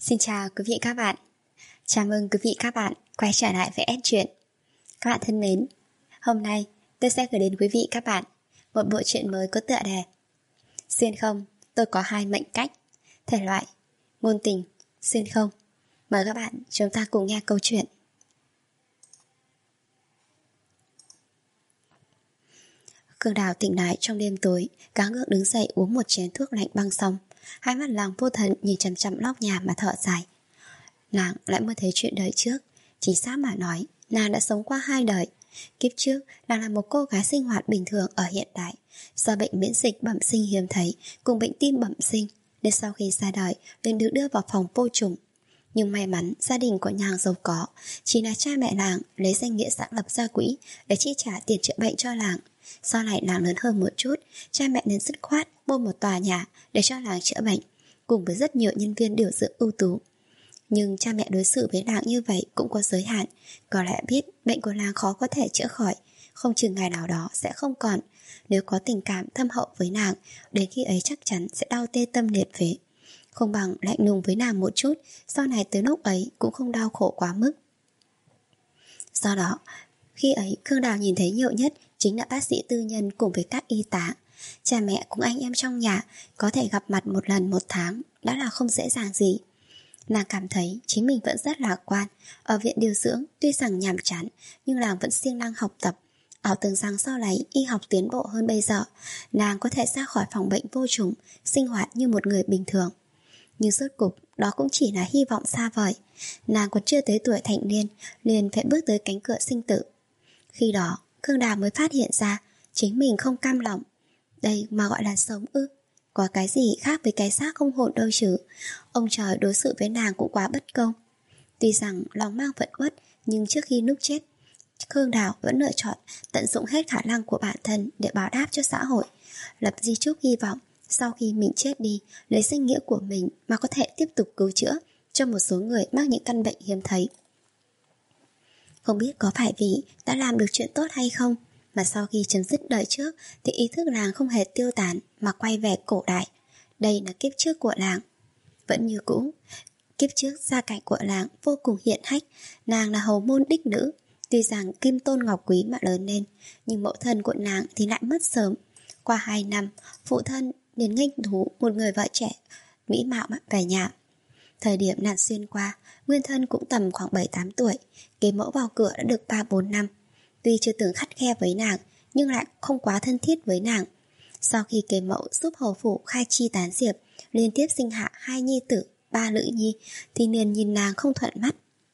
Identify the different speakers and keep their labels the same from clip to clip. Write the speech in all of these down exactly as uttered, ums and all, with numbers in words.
Speaker 1: Xin chào quý vị các bạn. Chào mừng quý vị các bạn quay trở lại với S Truyện. Các bạn thân mến, hôm nay tôi sẽ gửi đến quý vị các bạn một bộ truyện mới có tựa đề Xuyên không, tôi có hai mệnh cách. Thể loại ngôn tình, xuyên không. Mời các bạn chúng ta cùng nghe câu chuyện. Khương Đào tỉnh lại trong đêm tối, gắng gượng đứng dậy uống một chén thuốc lạnh băng xong. Hai mắt nàng vô thần nhìn chằm chằm nóc nhà mà thở dài. Nàng lại mơ thấy chuyện đời trước. Chính xác mà nói, nàng đã sống qua hai đời. Kiếp trước, nàng là một cô gái sinh hoạt bình thường ở hiện đại. Do bệnh miễn dịch bẩm sinh hiếm thấy cùng bệnh tim bẩm sinh, nên sau khi ra đời liền được đưa vào phòng vô trùng. Nhưng may mắn gia đình của nàng giàu có, chỉ là cha mẹ nàng lấy danh nghĩa sáng lập ra quỹ để chi trả tiền chữa bệnh cho nàng. Sau này nàng lớn hơn một chút, cha mẹ nên dứt khoát mua một tòa nhà để cho nàng chữa bệnh, cùng với rất nhiều nhân viên điều dưỡng ưu tú. Nhưng cha mẹ đối xử với nàng như vậy cũng có giới hạn. Có lẽ biết bệnh của nàng khó có thể chữa khỏi, không chừng ngày nào đó sẽ không còn. Nếu có tình cảm thâm hậu với nàng, đến khi ấy chắc chắn sẽ đau tê tâm liệt phế. Không bằng lạnh lùng với nàng một chút, sau này tới lúc ấy cũng không đau khổ quá mức. Do đó, khi ấy Khương Đào nhìn thấy nhiều nhất chính là bác sĩ tư nhân cùng với các y tá. Cha mẹ cùng anh em trong nhà có thể gặp mặt một lần một tháng đã là không dễ dàng gì. Nàng cảm thấy chính mình vẫn rất lạc quan. Ở viện điều dưỡng tuy rằng nhàm chán, nhưng nàng vẫn siêng năng học tập. Ảo tưởng rằng sau này y học tiến bộ hơn bây giờ, nàng có thể ra khỏi phòng bệnh vô trùng, sinh hoạt như một người bình thường. Nhưng rốt cục đó cũng chỉ là hy vọng xa vời. Nàng còn chưa tới tuổi thành niên, liền phải bước tới cánh cửa sinh tử. Khi đó Khương Đào mới phát hiện ra chính mình không cam lòng. Đây mà gọi là sống ư? Có cái gì khác với cái xác không hồn đâu chứ. Ông trời đối xử với nàng cũng quá bất công. Tuy rằng lòng mang vẫn uất, nhưng trước khi lúc chết, Khương Đào vẫn lựa chọn tận dụng hết khả năng của bản thân để báo đáp cho xã hội, lập di chúc hy vọng sau khi mình chết đi, lấy danh nghĩa của mình mà có thể tiếp tục cứu chữa cho một số người mắc những căn bệnh hiếm thấy. Không biết có phải vì đã làm được chuyện tốt hay không, mà sau khi chấm dứt đời trước thì ý thức nàng không hề tiêu tán mà quay về cổ đại. Đây là kiếp trước của nàng. Vẫn như cũ, kiếp trước gia cảnh của nàng vô cùng hiển hách. Nàng là hầu môn đích nữ. Tuy rằng kim tôn ngọc quý mà lớn lên, nhưng mẫu thân của nàng thì lại mất sớm. Qua hai năm, phụ thân liền nghênh thú một người vợ trẻ mỹ mạo về nhà. Thời điểm nàng xuyên qua, nguyên thân cũng tầm khoảng bảy tám tuổi. Kế mẫu vào cửa đã được ba bốn năm. Tuy chưa từng khắt khe với nàng, nhưng lại không quá thân thiết với nàng. Sau khi kế mẫu giúp hầu phủ khai chi tán diệp, liên tiếp sinh hạ hai nhi tử, ba nữ nhi, thì liền nhìn nàng không thuận mắt.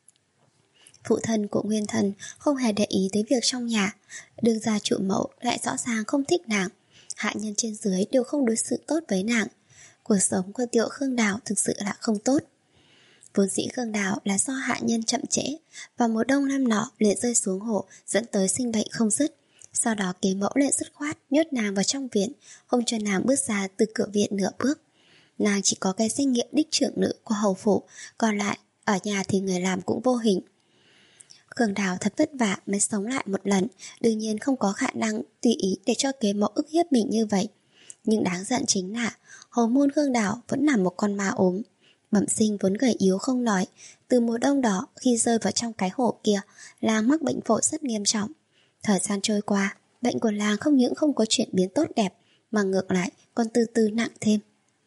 Speaker 1: Phụ thân của nguyên thân không hề để ý tới việc trong nhà. Đương gia chủ mẫu lại rõ ràng không thích nàng. Hạ nhân trên dưới đều không đối xử tốt với nàng. Cuộc sống của tiểu Khương Đào thực sự là không tốt. Vốn dĩ Khương Đào là do hạ nhân chậm trễ, và một đông năm nọ liền rơi xuống hồ, dẫn tới sinh bệnh không dứt. Sau đó kế mẫu lại dứt khoát nhốt nàng vào trong viện, không cho nàng bước ra từ cửa viện nửa bước. Nàng chỉ có cái danh nghĩa đích trưởng nữ của hầu phủ, còn lại ở nhà thì người làm cũng vô hình. Khương Đào thật vất vả mới sống lại một lần, đương nhiên không có khả năng tùy ý để cho kế mẫu ức hiếp mình như vậy. Nhưng đáng giận chính là hầu môn Khương Đào vẫn là một con ma ốm. Bẩm sinh vốn gầy yếu không nói, từ mùa đông đó khi rơi vào trong cái hồ kia, làng mắc bệnh phổi rất nghiêm trọng. Thời gian trôi qua, bệnh của làng không những không có chuyển biến tốt đẹp, mà ngược lại còn từ từ nặng thêm.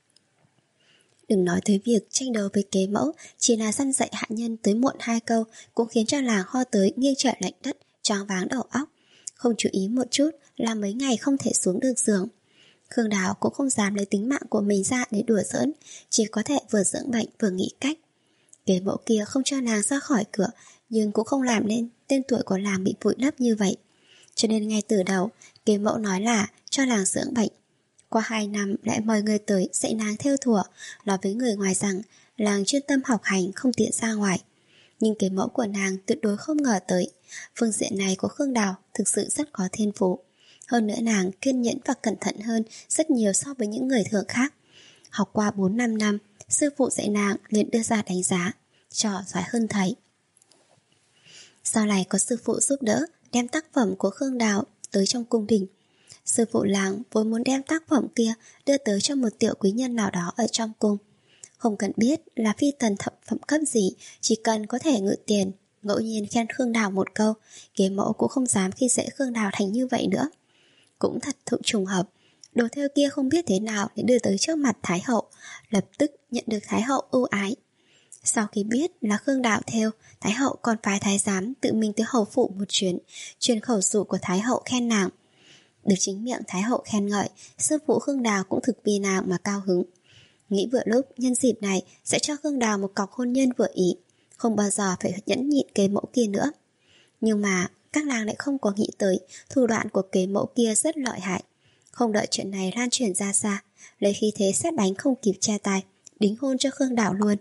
Speaker 1: Đừng nói tới việc tranh đấu với kế mẫu, chỉ là săn dạy hạ nhân tới muộn hai câu cũng khiến cho làng ho tới nghiêng trời lệch đất, choáng váng đầu óc. Không chú ý một chút là mấy ngày không thể xuống được giường. Khương Đào cũng không dám lấy tính mạng của mình ra để đùa giỡn, chỉ có thể vừa dưỡng bệnh vừa nghĩ cách. Kế mẫu kia không cho nàng ra khỏi cửa, nhưng cũng không làm nên tên tuổi của làng bị vùi lấp như vậy. Cho nên ngay từ đầu, kế mẫu nói là cho làng dưỡng bệnh. Qua hai năm lại mời người tới dạy nàng thêu thùa, nói với người ngoài rằng làng chuyên tâm học hành không tiện ra ngoài. Nhưng kế mẫu của nàng tuyệt đối không ngờ tới, phương diện này của Khương Đào thực sự rất có thiên phú. Hơn nữa nàng kiên nhẫn và cẩn thận hơn rất nhiều so với những người thường khác. Học qua bốn năm năm, sư phụ dạy nàng liền đưa ra đánh giá, trò giỏi hơn thầy. Sau này có sư phụ giúp đỡ, đem tác phẩm của Khương Đào tới trong cung đình. Sư phụ làng vốn muốn đem tác phẩm kia đưa tới cho một tiểu quý nhân nào đó ở trong cung. Không cần biết là phi tần thập phẩm cấp gì, chỉ cần có thể ngự tiền, ngẫu nhiên khen Khương Đào một câu, Kế Mẫu cũng không dám khi dễ Khương Đào thành như vậy nữa. Cũng thật thụ trùng hợp, đồ thêu kia không biết thế nào để đưa tới trước mặt Thái hậu, lập tức nhận được Thái hậu ưu ái. Sau khi biết là Khương Đào thêu, Thái hậu còn phái thái giám tự mình tới hầu phủ một chuyến, truyền khẩu dụ của Thái hậu khen nàng. Được chính miệng Thái hậu khen ngợi, sư phụ Khương Đào cũng thực vì nàng mà cao hứng. Nghĩ vừa lúc nhân dịp này sẽ cho Khương Đào một cọc hôn nhân vừa ý, không bao giờ phải nhẫn nhịn Kế Mẫu kia nữa. Nhưng mà các nàng lại không có nghĩ tới thủ đoạn của Kế Mẫu kia rất lợi hại. Không đợi chuyện này lan truyền ra xa, lấy khí thế sét đánh không kịp che tay, đính hôn cho Khương Đào luôn.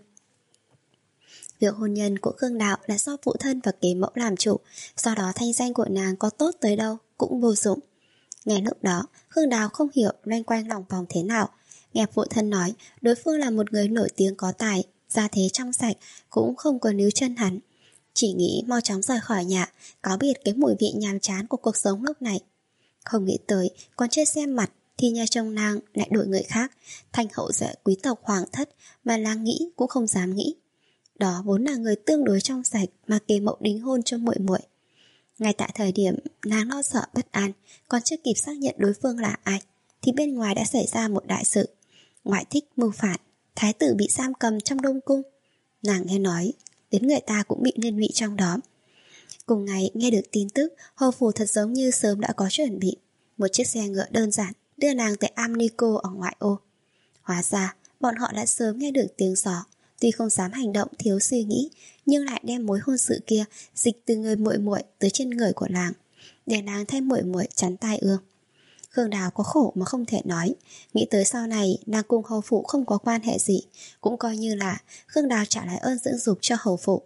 Speaker 1: Việc hôn nhân của Khương Đào là do phụ thân và Kế Mẫu làm chủ, do đó thanh danh của nàng có tốt tới đâu cũng vô dụng. Ngay lúc đó, Khương Đào không hiểu loanh quanh lòng vòng thế nào. Nghe phụ thân nói đối phương là một người nổi tiếng có tài, gia thế trong sạch, cũng không có níu chân hắn. Chỉ nghĩ mau chóng rời khỏi nhà, cáo biệt cái mùi vị nhàm chán của cuộc sống lúc này. Không nghĩ tới, còn chưa xem mặt thì nhà chồng nàng lại đổi người khác, thành hậu duệ quý tộc hoàng thất mà nàng nghĩ cũng không dám nghĩ. Đó vốn là người tương đối trong sạch mà Kế Mẫu đính hôn cho muội muội. Ngay tại thời điểm nàng lo sợ bất an, còn chưa kịp xác nhận đối phương là ai, thì bên ngoài đã xảy ra một đại sự. Ngoại thích mưu phản, thái tử bị giam cầm trong Đông Cung. Nàng nghe nói, đến người ta cũng bị liên lụy trong đó. Cùng ngày nghe được tin tức, hầu phủ thật giống như sớm đã có chuẩn bị. Một chiếc xe ngựa đơn giản đưa nàng tới Amnico ở ngoại ô. Hóa ra, bọn họ đã sớm nghe được tiếng gió. Tuy không dám hành động thiếu suy nghĩ, nhưng lại đem mối hôn sự kia dịch từ người muội muội tới trên người của nàng, để nàng thay muội muội chắn tai ương. Khương Đào có khổ mà không thể nói. Nghĩ tới sau này nàng cùng hầu phụ không có quan hệ gì, cũng coi như là Khương Đào trả lại ơn dưỡng dục cho hầu phụ.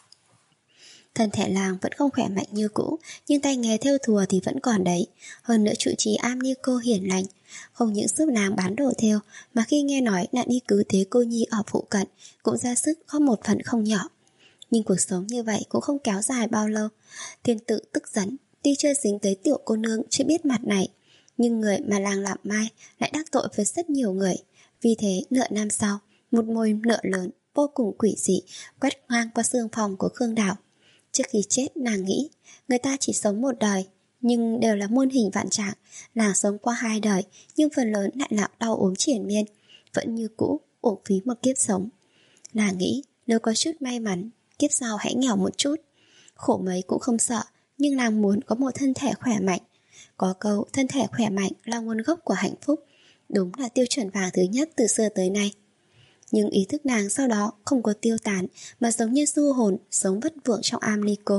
Speaker 1: Thân thể nàng vẫn không khỏe mạnh như cũ, nhưng tay nghề thêu thùa thì vẫn còn đấy. Hơn nữa trụ trì Amnico hiền lành, không những giúp nàng bán đồ thêu, mà khi nghe nói nạn y cứu thế cô nhi ở phụ cận cũng ra sức góp một phần không nhỏ. Nhưng cuộc sống như vậy cũng không kéo dài bao lâu. Thiên Tự tức giận, tuy chưa dính tới tiểu cô nương chưa biết mặt này, nhưng người mà làng làm mai lại đắc tội với rất nhiều người. Vì thế nửa năm sau, một mồi nợ lớn vô cùng quỷ dị quét ngang qua xương phòng của Khương Đào. Trước khi chết nàng nghĩ người ta chỉ sống một đời, nhưng đều là muôn hình vạn trạng. Nàng sống qua hai đời, nhưng phần lớn lại là đau ốm triền miên, vẫn như cũ uổng phí một kiếp sống. Nàng nghĩ nếu có chút may mắn, kiếp sau hãy nghèo một chút, khổ mấy cũng không sợ. Nhưng nàng muốn có một thân thể khỏe mạnh. Có câu thân thể khỏe mạnh là nguồn gốc của hạnh phúc, đúng là tiêu chuẩn vàng thứ nhất từ xưa tới nay. Nhưng ý thức nàng sau đó không có tiêu tán, mà giống như du hồn sống vất vưởng trong Amnico.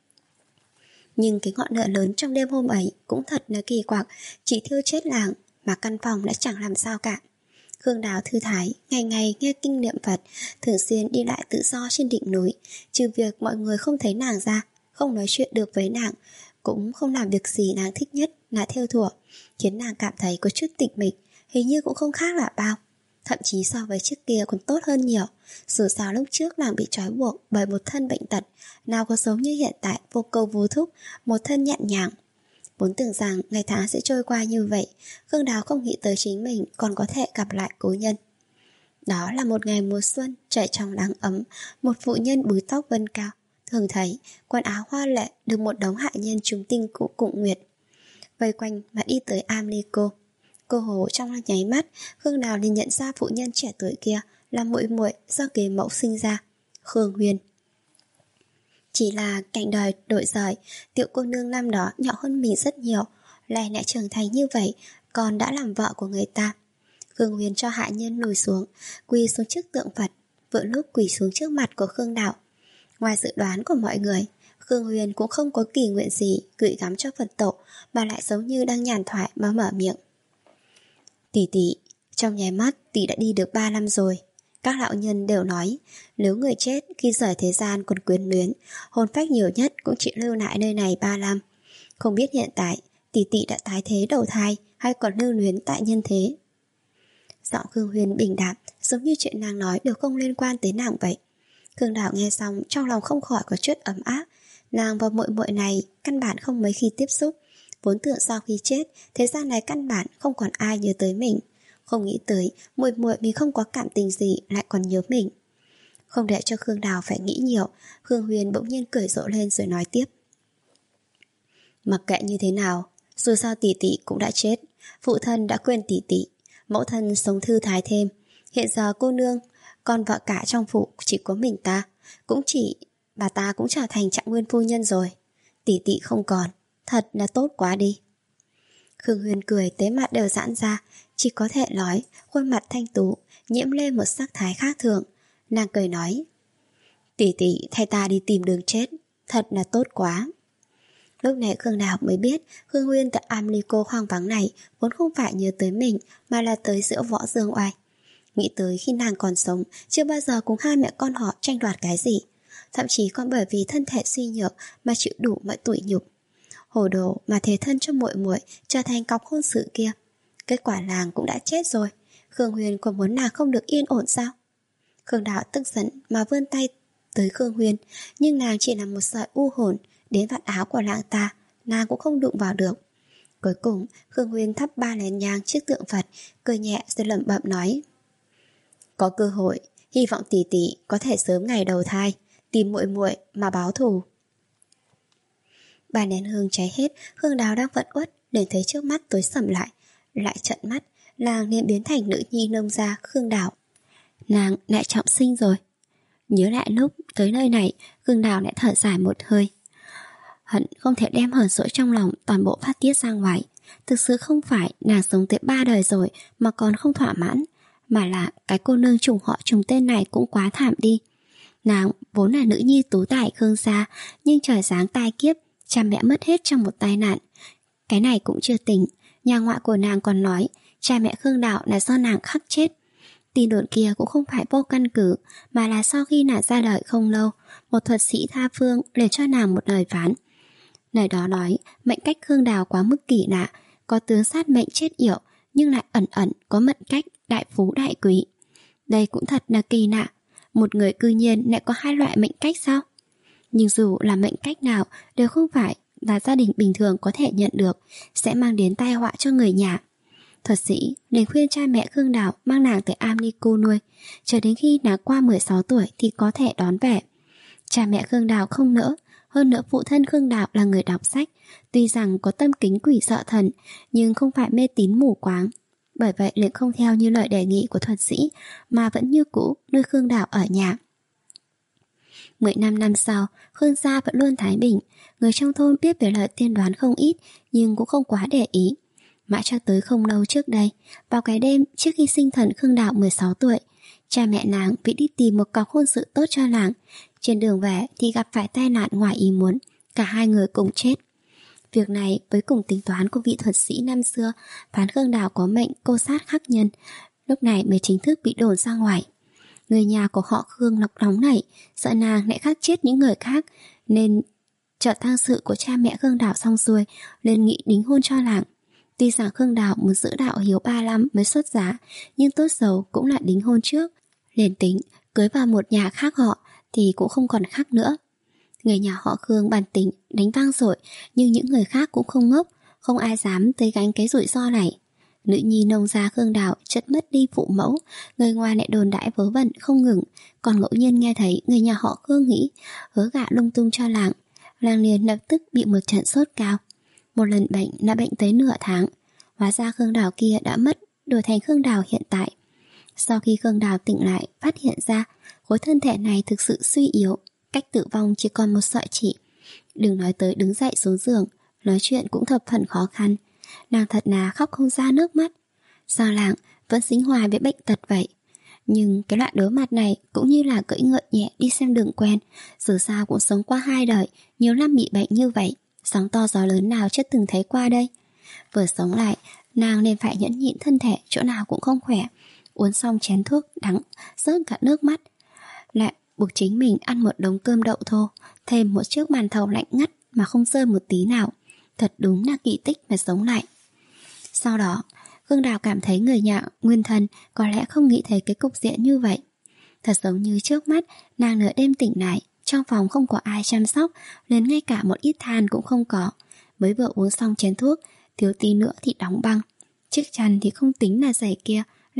Speaker 1: Nhưng cái ngọn lửa lớn trong đêm hôm ấy cũng thật là kỳ quặc, chỉ thiêu chết làng mà căn phòng đã chẳng làm sao cả. Khương Đào thư thái, ngày ngày nghe kinh niệm Phật, thường xuyên đi lại tự do trên đỉnh núi. Trừ việc mọi người không thấy nàng ra, không nói chuyện được với nàng, cũng không làm việc gì nàng thích nhất là thêu thùa, khiến nàng cảm thấy có chút tịch mịch, hình như cũng không khác là bao. Thậm chí so với trước kia còn tốt hơn nhiều. Dù sao lúc trước nàng bị trói buộc bởi một thân bệnh tật, nào có giống như hiện tại vô cầu vô thúc, một thân nhẹ nhàng. Vốn tưởng rằng ngày tháng sẽ trôi qua như vậy, Khương Đào không nghĩ tới chính mình còn có thể gặp lại cố nhân. Đó là một ngày mùa xuân, trời trong nắng ấm. Một phụ nhân búi tóc vân cao, thường thấy quần áo hoa lệ được một đống hạ nhân chúng tinh cụ cụng nguyệt vây quanh mà đi tới Amnico. Cô hồ trong nháy mắt, Khương Đào liền nhận ra phụ nhân trẻ tuổi kia là muội muội do Kế Mẫu sinh ra, Khương Huyền. Chỉ là cảnh đời đổi rời, tiểu cô nương năm đó nhỏ hơn mình rất nhiều, lại lại trưởng thành như vậy, còn đã làm vợ của người ta. Khương Huyền cho hạ nhân lùi xuống, quỳ xuống trước tượng Phật, vừa lúc quỳ xuống trước mặt của Khương Đào. Ngoài dự đoán của mọi người, Khương Huyền cũng không có kỳ nguyện gì gửi gắm cho Phật tổ, mà lại giống như đang nhàn thoại mà mở miệng. Tỷ tỷ, trong nháy mắt tỷ đã đi được ba năm rồi. Các lão nhân đều nói, nếu người chết khi rời thế gian còn quyến luyến, hồn phách nhiều nhất cũng chỉ lưu lại nơi này ba năm. Không biết hiện tại tỷ tỷ đã tái thế đầu thai hay còn lưu luyến tại nhân thế. Giọng Khương Huyền bình đạm, giống như chuyện nàng nói đều không liên quan tới nàng vậy. Khương Đào nghe xong trong lòng không khỏi có chút ấm áp. Nàng và muội muội này căn bản không mấy khi tiếp xúc, vốn tưởng sau khi chết thế gian này căn bản không còn ai nhớ tới mình. Không nghĩ tới muội muội mình không có cảm tình gì lại còn nhớ mình. Không để cho Khương Đào phải nghĩ nhiều, Khương Huyền bỗng nhiên cười rộ lên rồi nói tiếp. Mặc kệ như thế nào, dù sao tỷ tỷ cũng đã chết, phụ thân đã quên tỷ tỷ, mẫu thân sống thư thái thêm. Hiện giờ cô nương, con vợ cả trong phủ chỉ có mình ta, cũng chỉ bà ta cũng trở thành Trạng Nguyên phu nhân rồi. Tỷ tỷ không còn, thật là tốt quá đi. Khương Huyền cười tế mặt đều giãn ra, chỉ có thể nói khuôn mặt thanh tú nhiễm lên một sắc thái khác thường. Nàng cười nói, tỷ tỷ thay ta đi tìm đường chết, thật là tốt quá. Lúc này Khương Đào mới biết Khương Huyên tại Amlico hoang vắng này vốn không phải nhớ tới mình mà là tới giữa Võ Dương Oai. Nghĩ tới khi nàng còn sống, chưa bao giờ cùng hai mẹ con họ tranh đoạt cái gì, thậm chí còn bởi vì thân thể suy nhược mà chịu đủ mọi tủi nhục. Hồ đồ mà thế thân cho muội muội trở thành cọc hôn sự kia. Kết quả nàng cũng đã chết rồi, Khương Huyên còn muốn nàng không được yên ổn sao? Khương Đào tức giận mà vươn tay tới Khương Huyên, nhưng nàng chỉ là một sợi u hồn, đến vạt áo của nàng ta nàng cũng không đụng vào được. Cuối cùng Khương Huyên thắp ba nén nhang trước tượng Phật, cười nhẹ rồi lẩm bẩm nói, có cơ hội, hy vọng tỷ tỷ có thể sớm ngày đầu thai tìm muội muội mà báo thù. Ba nén hương cháy hết, Khương Đào đang vẫn uất để thấy trước mắt tối sầm lại, lại trợn mắt, nàng nên biến thành nữ nhi nông gia Khương Đào. Nàng lại trọng sinh rồi. Nhớ lại lúc tới nơi này, Khương Đào lại thở dài một hơi. Hận không thể đem hờn dỗi trong lòng toàn bộ phát tiết ra ngoài. Thực sự không phải nàng sống tới ba đời rồi mà còn không thỏa mãn, mà là cái cô nương trùng họ trùng tên này cũng quá thảm đi. Nàng vốn là nữ nhi tú tài Khương gia, nhưng trời giáng tai kiếp, cha mẹ mất hết trong một tai nạn. Cái này cũng chưa tỉnh, nhà ngoại của nàng còn nói cha mẹ Khương Đào là do nàng khắc chết. Tin đồn kia cũng không phải vô căn cứ, mà là sau khi nàng ra đời không lâu, một thuật sĩ tha phương để cho nàng một lời phán. Lời đó nói mệnh cách Khương Đào quá mức kỳ lạ, có tướng sát mệnh chết yểu, nhưng lại ẩn ẩn có mệnh cách đại phú đại quý. Đây cũng thật là kỳ lạ, một người cư nhiên lại có hai loại mệnh cách sao? Nhưng dù là mệnh cách nào đều không phải là gia đình bình thường có thể nhận được, sẽ mang đến tai họa cho người nhà. Thuật sĩ liền khuyên cha mẹ Khương Đào mang nàng tới Amlico nuôi, chờ đến khi nàng qua mười sáu tuổi thì có thể đón về. Cha mẹ Khương Đào không nỡ, hơn nữa phụ thân Khương Đào là người đọc sách, tuy rằng có tâm kính quỷ sợ thần, nhưng không phải mê tín mù quáng. Bởi vậy liền không theo như lời đề nghị của thuật sĩ, mà vẫn như cũ nuôi Khương Đào ở nhà. Mười năm năm sau, Khương gia vẫn luôn thái bình. Người trong thôn biết về lời tiên đoán không ít, nhưng cũng không quá để ý. Mãi cho tới không lâu trước đây, vào cái đêm trước khi sinh thần Khương Đào mười sáu tuổi, cha mẹ nàng bị đi tìm một cọc hôn sự tốt cho nàng. Trên đường về thì gặp phải tai nạn ngoài ý muốn, cả hai người cùng chết. Việc này với cùng tính toán của vị thuật sĩ năm xưa phán Khương Đào có mệnh cô sát khắc nhân, lúc này mới chính thức bị đồn ra ngoài. Người nhà của họ Khương nọc nóng nảy, sợ nàng lại khắc chết những người khác, nên chợ tang sự của cha mẹ Khương Đào xong xuôi, lên nghị đính hôn cho nàng. Tuy rằng Khương Đào muốn giữ đạo hiếu ba năm mới xuất giá, nhưng tốt xấu cũng là đính hôn trước. Liền tính cưới vào một nhà khác họ thì cũng không còn khác nữa. Người nhà họ Khương bản tính đánh vang rồi, nhưng những người khác cũng không ngốc, không ai dám tới gánh cái rủi ro này. Nữ nhi nông gia Khương Đào chợt mất đi phụ mẫu, người ngoài lại đồn đãi vớ vẩn không ngừng, còn ngẫu nhiên nghe thấy người nhà họ Khương nghĩ hứa gả lung tung cho làng. Làng liền lập tức bị một trận sốt cao. Một lần bệnh đã bệnh tới nửa tháng. Hóa ra Khương Đào kia đã mất, đổi thành Khương Đào hiện tại. Sau khi Khương Đào tỉnh lại, phát hiện ra khối thân thể này thực sự suy yếu, cách tử vong chỉ còn một sợi chỉ. Đừng nói tới đứng dậy xuống giường, nói chuyện cũng thập phần khó khăn. Nàng thật là khóc không ra nước mắt. Sao làng vẫn dính hoài với bệnh tật vậy? Nhưng cái loại đối mặt này cũng như là cưỡi ngựa nhẹ đi xem đường quen. Dù sao cũng sống qua hai đời, nhiều năm bị bệnh như vậy, sóng to gió lớn nào chưa từng thấy qua đây. Vừa sống lại, nàng nên phải nhẫn nhịn thân thể chỗ nào cũng không khỏe. Uống xong chén thuốc đắng, rớt cả nước mắt, lại buộc chính mình ăn một đống cơm đậu thô, thêm một chiếc màn thầu lạnh ngắt mà không rơi một tí nào. Thật đúng là kỳ tích mà sống lại. Sau đó, Khương Đào cảm thấy người nhà nguyên thân có lẽ không nghĩ thấy cái cục diện như vậy. Thật giống như trước mắt, nàng nửa đêm tỉnh lại, trong phòng không có ai chăm sóc, nên ngay cả một ít than cũng không có. Mới vừa uống xong chén thuốc, thiếu tí nữa thì đóng băng. Chiếc chăn thì không tính là giày kia,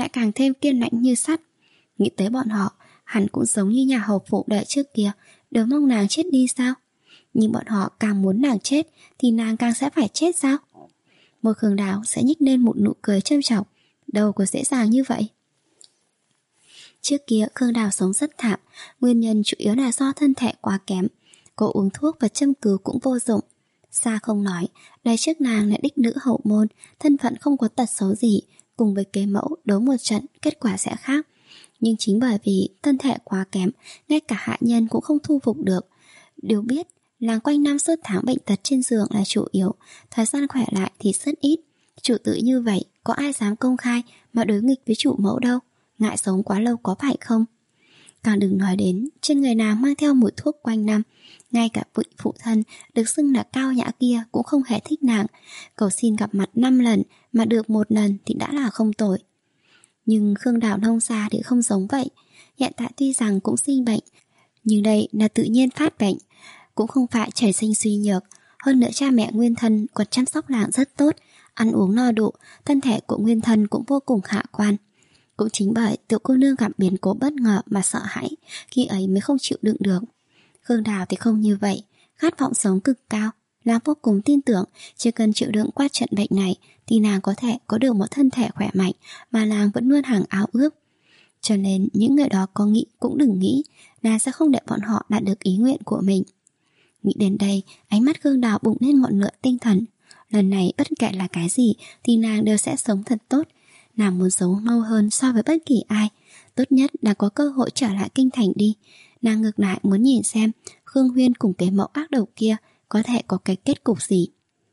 Speaker 1: lại càng thêm kiên lãnh như sắt. Nghĩ tới bọn họ, hẳn cũng giống như nhà hầu phụ đợi trước kia, đều mong nàng chết đi sao? Nhưng bọn họ càng muốn nàng chết thì nàng càng sẽ phải chết sao? Môi Khương Đào sẽ nhích lên một nụ cười châm chọc, đâu có dễ dàng như vậy. Trước kia Khương Đào sống rất thảm, nguyên nhân chủ yếu là do thân thể quá kém. Cô uống thuốc và châm cứu cũng vô dụng. Xa không nói, đây trước nàng là đích nữ hậu môn, thân phận không có tật xấu gì, cùng với kế mẫu đấu một trận kết quả sẽ khác. Nhưng chính bởi vì thân thể quá kém, ngay cả hạ nhân cũng không thu phục được. Điều biết, làng quanh năm suốt tháng bệnh tật trên giường là chủ yếu, thời gian khỏe lại thì rất ít. Chủ tử như vậy, có ai dám công khai mà đối nghịch với chủ mẫu đâu, ngại sống quá lâu có phải không? Càng đừng nói đến trên người nàng mang theo mùi thuốc quanh năm. Ngay cả vị phụ thân được xưng là cao nhã kia cũng không hề thích nàng. Cầu xin gặp mặt năm lần mà được một lần thì đã là không tồi. Nhưng Khương Đào nông gia thì không giống vậy. Hiện tại tuy rằng cũng sinh bệnh, nhưng đây là tự nhiên phát bệnh, cũng không phải trời sinh suy nhược. Hơn nữa cha mẹ nguyên thân còn chăm sóc nàng rất tốt, ăn uống no đủ, thân thể của nguyên thân cũng vô cùng khả quan. Cũng chính bởi tiểu cô nương gặp biến cố bất ngờ mà sợ hãi, khi ấy mới không chịu đựng được. Khương Đào thì không như vậy, khát vọng sống cực cao. Nàng vô cùng tin tưởng chỉ cần chịu đựng qua trận bệnh này thì nàng có thể có được một thân thể khỏe mạnh mà nàng vẫn luôn hằng ao ước. Cho nên những người đó có nghĩ cũng đừng nghĩ, nàng sẽ không để bọn họ đạt được ý nguyện của mình. Nghĩ đến đây, ánh mắt Khương Đào bùng lên ngọn lửa tinh thần. Lần này bất kể là cái gì thì nàng đều sẽ sống thật tốt. Nàng muốn sống lâu hơn so với bất kỳ ai. Tốt nhất là có cơ hội trở lại kinh thành đi. Nàng ngược lại muốn nhìn xem Khương Huyên cùng cái mẫu ác đầu kia có thể có cái kết cục gì.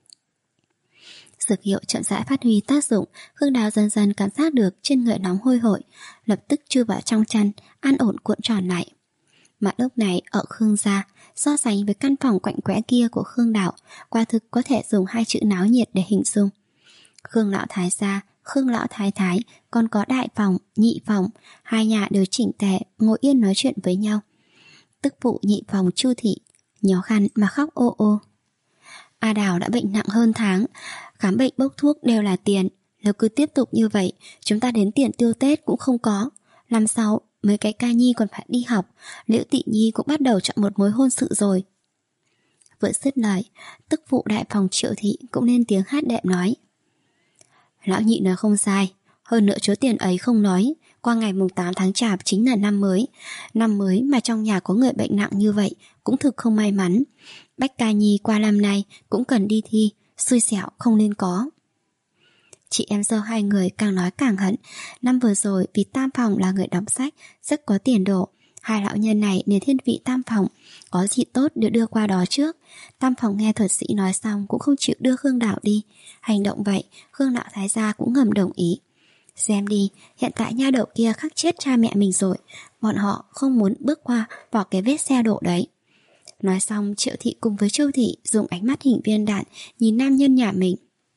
Speaker 1: Dược hiệu chậm rãi phát huy tác dụng. Khương Đào dần dần cảm giác được trên người nóng hôi hổi, lập tức chui vào trong chăn, an ổn cuộn tròn lại. Mà lúc này ở Khương gia, so sánh với căn phòng quạnh quẽ kia của Khương Đào, quả thực có thể dùng hai chữ náo nhiệt để hình dung. Khương lão thái gia, Khương lão thái thái, còn có đại phòng, nhị phòng, hai nhà đều chỉnh tề ngồi yên nói chuyện với nhau. Tức phụ nhị phòng Chu thị nhó khăn mà khóc ô ô. A Đào đã bệnh nặng hơn tháng, khám bệnh bốc thuốc đều là tiền. Nếu cứ tiếp tục như vậy, chúng ta đến tiền tiêu Tết cũng không có. Năm sau mấy cái ca nhi còn phải đi học, Liễu Tị Nhi cũng bắt đầu chọn một mối hôn sự rồi. Vừa dứt lời, tức phụ đại phòng Triệu thị cũng lên tiếng hát đệm nói: Lão nhị nói không sai, hơn nữa số tiền ấy không nói, qua ngày mùng tám tháng Chạp chính là năm mới. Năm mới mà trong nhà có người bệnh nặng như vậy cũng thực không may mắn. Bách ca nhi qua năm nay cũng cần đi thi, xui xẻo không nên có. Chị em dâu hai người càng nói càng hận. Năm vừa rồi vì tam phòng là người đọc sách, rất có tiền đồ. Hai lão nhân này nên thiên vị tam phòng, có gì tốt đều đưa qua đó trước. Tam phòng nghe thuật sĩ nói xong cũng không chịu đưa Khương Đào đi. Hành động vậy, Khương lão thái gia cũng ngầm đồng ý. Xem đi, hiện tại nha đậu kia khắc chết cha mẹ mình rồi, bọn họ không muốn bước qua vào cái vết xe đổ đấy. Nói xong, Triệu thị cùng với Châu thị dùng ánh mắt hình viên đạn nhìn nam nhân nhà mình.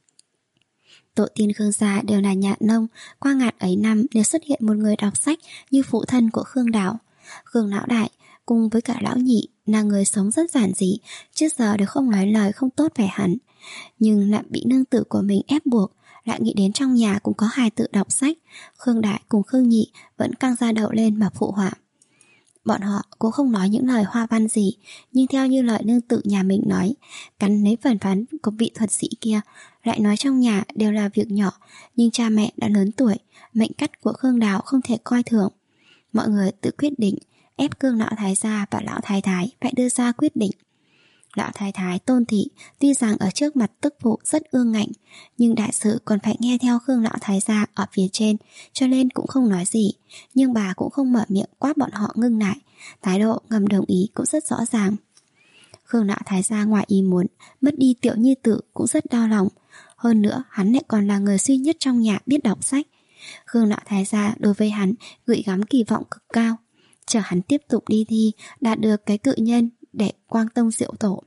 Speaker 1: Tổ tiên Khương gia đều là nhà nông, qua ngạt ấy năm nếu xuất hiện một người đọc sách như phụ thân của Khương Đào. Khương lão đại cùng với cả lão nhị là người sống rất giản dị, trước giờ đều không nói lời không tốt về hắn. Nhưng lại bị nương tử của mình ép buộc, lại nghĩ đến trong nhà cũng có hài tử đọc sách. Khương đại cùng Khương nhị vẫn căng da đầu lên mà phụ họa. Bọn họ cũng không nói những lời hoa văn gì, nhưng theo như lời nương tự nhà mình nói, cắn lấy phần phấn của vị thuật sĩ kia, lại nói trong nhà đều là việc nhỏ, nhưng cha mẹ đã lớn tuổi, mệnh cách của Khương Đào không thể coi thường. Mọi người tự quyết định, ép Khương lão thái gia và lão thái thái phải đưa ra quyết định. Lão thái thái Tôn thị tuy rằng ở trước mặt tức phụ rất ương ngạnh, nhưng đại sự còn phải nghe theo Khương lão thái gia ở phía trên, cho nên cũng không nói gì. Nhưng bà cũng không mở miệng quát bọn họ ngưng lại, thái độ ngầm đồng ý cũng rất rõ ràng. Khương lão thái gia ngoài ý muốn mất đi tiểu nhi tử cũng rất đau lòng. Hơn nữa hắn lại còn là người duy nhất trong nhà biết đọc sách. Khương lão thái gia đối với hắn gửi gắm kỳ vọng cực cao, chờ hắn tiếp tục đi thi, đạt được cái cự nhân để quang tông diệu tổ.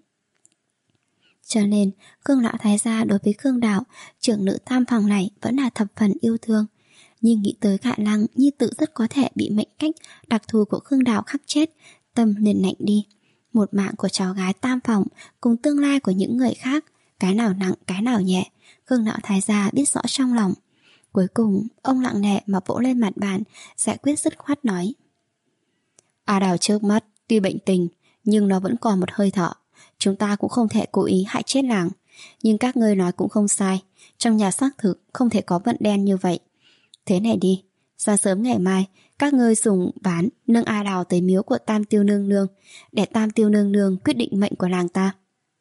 Speaker 1: Cho nên Khương lão thái gia đối với Khương Đào, trưởng nữ tam phòng này vẫn là thập phần yêu thương. Nhưng nghĩ tới khả năng nhi tử rất có thể bị mệnh cách đặc thù của Khương Đào khắc chết, tâm liền lạnh đi. Một mạng của cháu gái tam phòng cùng tương lai của những người khác, cái nào nặng cái nào nhẹ, Khương lão thái gia biết rõ trong lòng. Cuối cùng ông lặng lẽ mà vỗ lên mặt bàn, giải quyết dứt khoát nói: A Đào trước mắt tuy bệnh tình, nhưng nó vẫn còn một hơi thở. Chúng ta cũng không thể cố ý hại chết nàng. Nhưng các ngươi nói cũng không sai, trong nhà xác thực không thể có vận đen như vậy. Thế này đi, sáng sớm ngày mai các ngươi dùng ván nâng A Đào tới miếu của Tam Tiêu Nương Nương, để Tam Tiêu Nương Nương quyết định mệnh của nàng ta.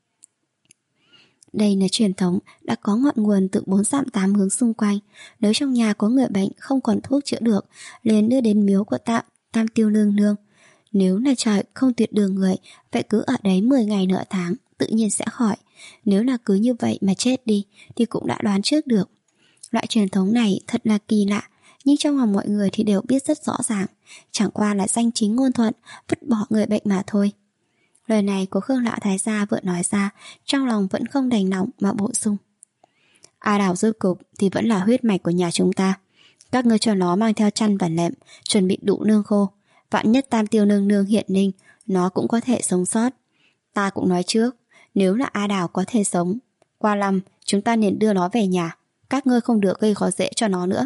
Speaker 1: Đây là truyền thống đã có ngọn nguồn từ bốn dặm tám hướng xung quanh. Nếu trong nhà có người bệnh không còn thuốc chữa được, liền đưa đến miếu của ta, Tam Tiêu Nương Nương. Nếu là trời không tuyệt đường người, vậy cứ ở đấy mười ngày nửa tháng, tự nhiên sẽ khỏi. Nếu là cứ như vậy mà chết đi, thì cũng đã đoán trước được. Loại truyền thống này thật là kỳ lạ, nhưng trong lòng mọi người thì đều biết rất rõ ràng. Chẳng qua là danh chính ngôn thuận, vứt bỏ người bệnh mà thôi. Lời này của Khương Lão Thái Gia vừa nói ra, trong lòng vẫn không đành lòng mà bổ sung: A Đào rốt cục thì vẫn là huyết mạch của nhà chúng ta. Các ngươi cho nó mang theo chăn và lệm, chuẩn bị đủ nương khô. Vạn nhất Tam Tiêu Nương Nương hiện ninh, nó cũng có thể sống sót. Ta cũng nói trước, nếu là A Đào có thể sống, qua năm chúng ta nên đưa nó về nhà. Các ngươi không được gây khó dễ cho nó nữa.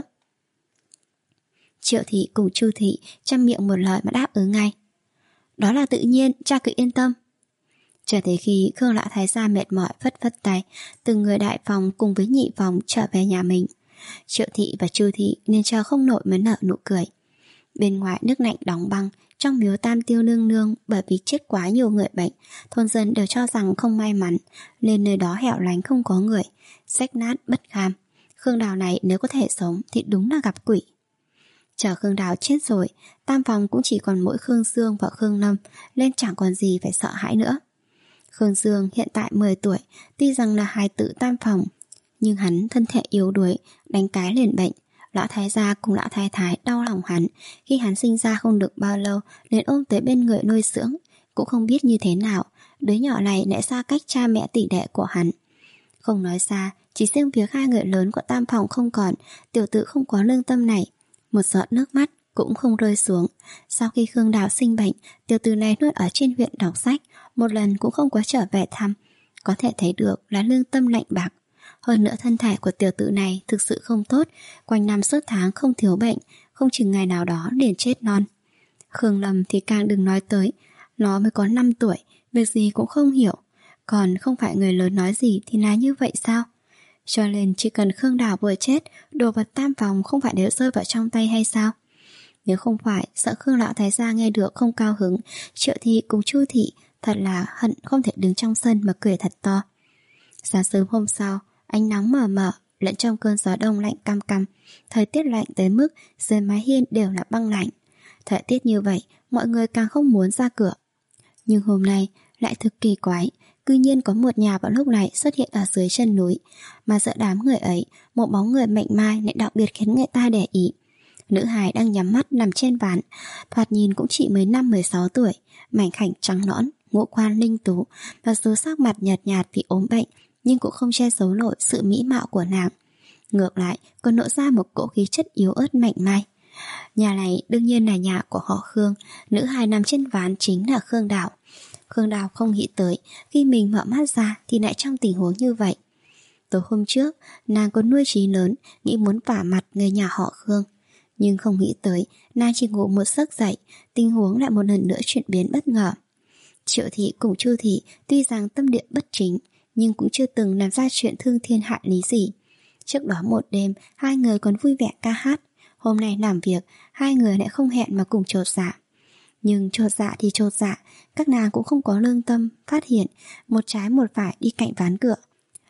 Speaker 1: Triệu Thị cùng Chu Thị chăm miệng một lời mà đáp ứng ngay: Đó là tự nhiên, cha cứ yên tâm. Chờ tới khi Khương Lão Thái Gia mệt mỏi phất phất tay, từng người đại phòng cùng với nhị phòng trở về nhà mình. Triệu Thị và Chu Thị nên chờ không nổi mới nở nụ cười. Bên ngoài nước lạnh đóng băng, trong miếu Tam Tiêu Nương Nương, bởi vì chết quá nhiều người bệnh, thôn dân đều cho rằng không may mắn, nên nơi đó hẻo lánh không có người, rách nát bất kham. Khương Đào này nếu có thể sống thì đúng là gặp quỷ. Chờ Khương Đào chết rồi, tam phòng cũng chỉ còn mỗi Khương Dương và Khương Lâm, nên chẳng còn gì phải sợ hãi nữa. Khương Dương hiện tại mười tuổi, tuy rằng là hài tử tam phòng, nhưng hắn thân thể yếu đuối, đánh cái liền bệnh. Lão Thái Gia cùng Lão Thái Thái đau lòng hắn, khi hắn sinh ra không được bao lâu liền ôm tới bên người nuôi dưỡng. Cũng không biết như thế nào, đứa nhỏ này lại xa cách cha mẹ tỷ đệ của hắn. Không nói xa, chỉ riêng việc hai người lớn của tam phòng không còn, tiểu tử không có lương tâm này, một giọt nước mắt cũng không rơi xuống. Sau khi Khương Đào sinh bệnh, tiểu tử này luôn ở trên huyện đọc sách, một lần cũng không có trở về thăm. Có thể thấy được là lương tâm lạnh bạc. Hơn nữa thân thể của tiểu tử này thực sự không tốt, quanh năm suốt tháng không thiếu bệnh, không chừng ngày nào đó liền chết non. Khương Lâm thì càng đừng nói tới, nó mới có năm tuổi, việc gì cũng không hiểu. Còn không phải người lớn nói gì thì là như vậy sao? Cho nên chỉ cần Khương Đào vừa chết, đồ vật tam phòng không phải đều rơi vào trong tay hay sao? Nếu không phải sợ Khương Lão Thái Gia nghe được không cao hứng, Triệu Thị cùng Chu Thị thật là hận không thể đứng trong sân mà cười thật to. Sáng sớm hôm sau, ánh nắng mờ mờ lẫn trong cơn gió đông lạnh căm căm, thời tiết lạnh tới mức dưới mái hiên đều là băng lạnh. Thời tiết như vậy, mọi người càng không muốn ra cửa. Nhưng hôm nay lại thực kỳ quái, cư nhiên có một nhà vào lúc này xuất hiện ở dưới chân núi, mà giữa đám người ấy, một bóng người mảnh mai lại đặc biệt khiến người ta để ý. Nữ hài đang nhắm mắt nằm trên ván, thoạt nhìn cũng chỉ mười lăm mười sáu tuổi, mảnh khảnh trắng nõn, ngũ quan linh tú, và dù sắc mặt nhợt nhạt vì ốm bệnh, nhưng cũng không che giấu nổi sự mỹ mạo của nàng. Ngược lại, còn nộ ra một cỗ khí chất yếu ớt mảnh mai. Nhà này đương nhiên là nhà của họ Khương, nữ hài nằm trên ván chính là Khương Đào. Khương Đào không nghĩ tới, khi mình mở mắt ra thì lại trong tình huống như vậy. Tối hôm trước, nàng có nuôi trí lớn, nghĩ muốn vả mặt người nhà họ Khương. Nhưng không nghĩ tới, nàng chỉ ngủ một giấc dậy, tình huống lại một lần nữa chuyển biến bất ngờ. Triệu Thị cùng Chu Thị tuy rằng tâm địa bất chính, nhưng cũng chưa từng làm ra chuyện thương thiên hại lý gì. Trước đó một đêm, hai người còn vui vẻ ca hát. Hôm nay làm việc, hai người lại không hẹn mà cùng chột dạ. Nhưng chột dạ thì chột dạ, các nàng cũng không có lương tâm phát hiện một trái một phải đi cạnh ván cửa.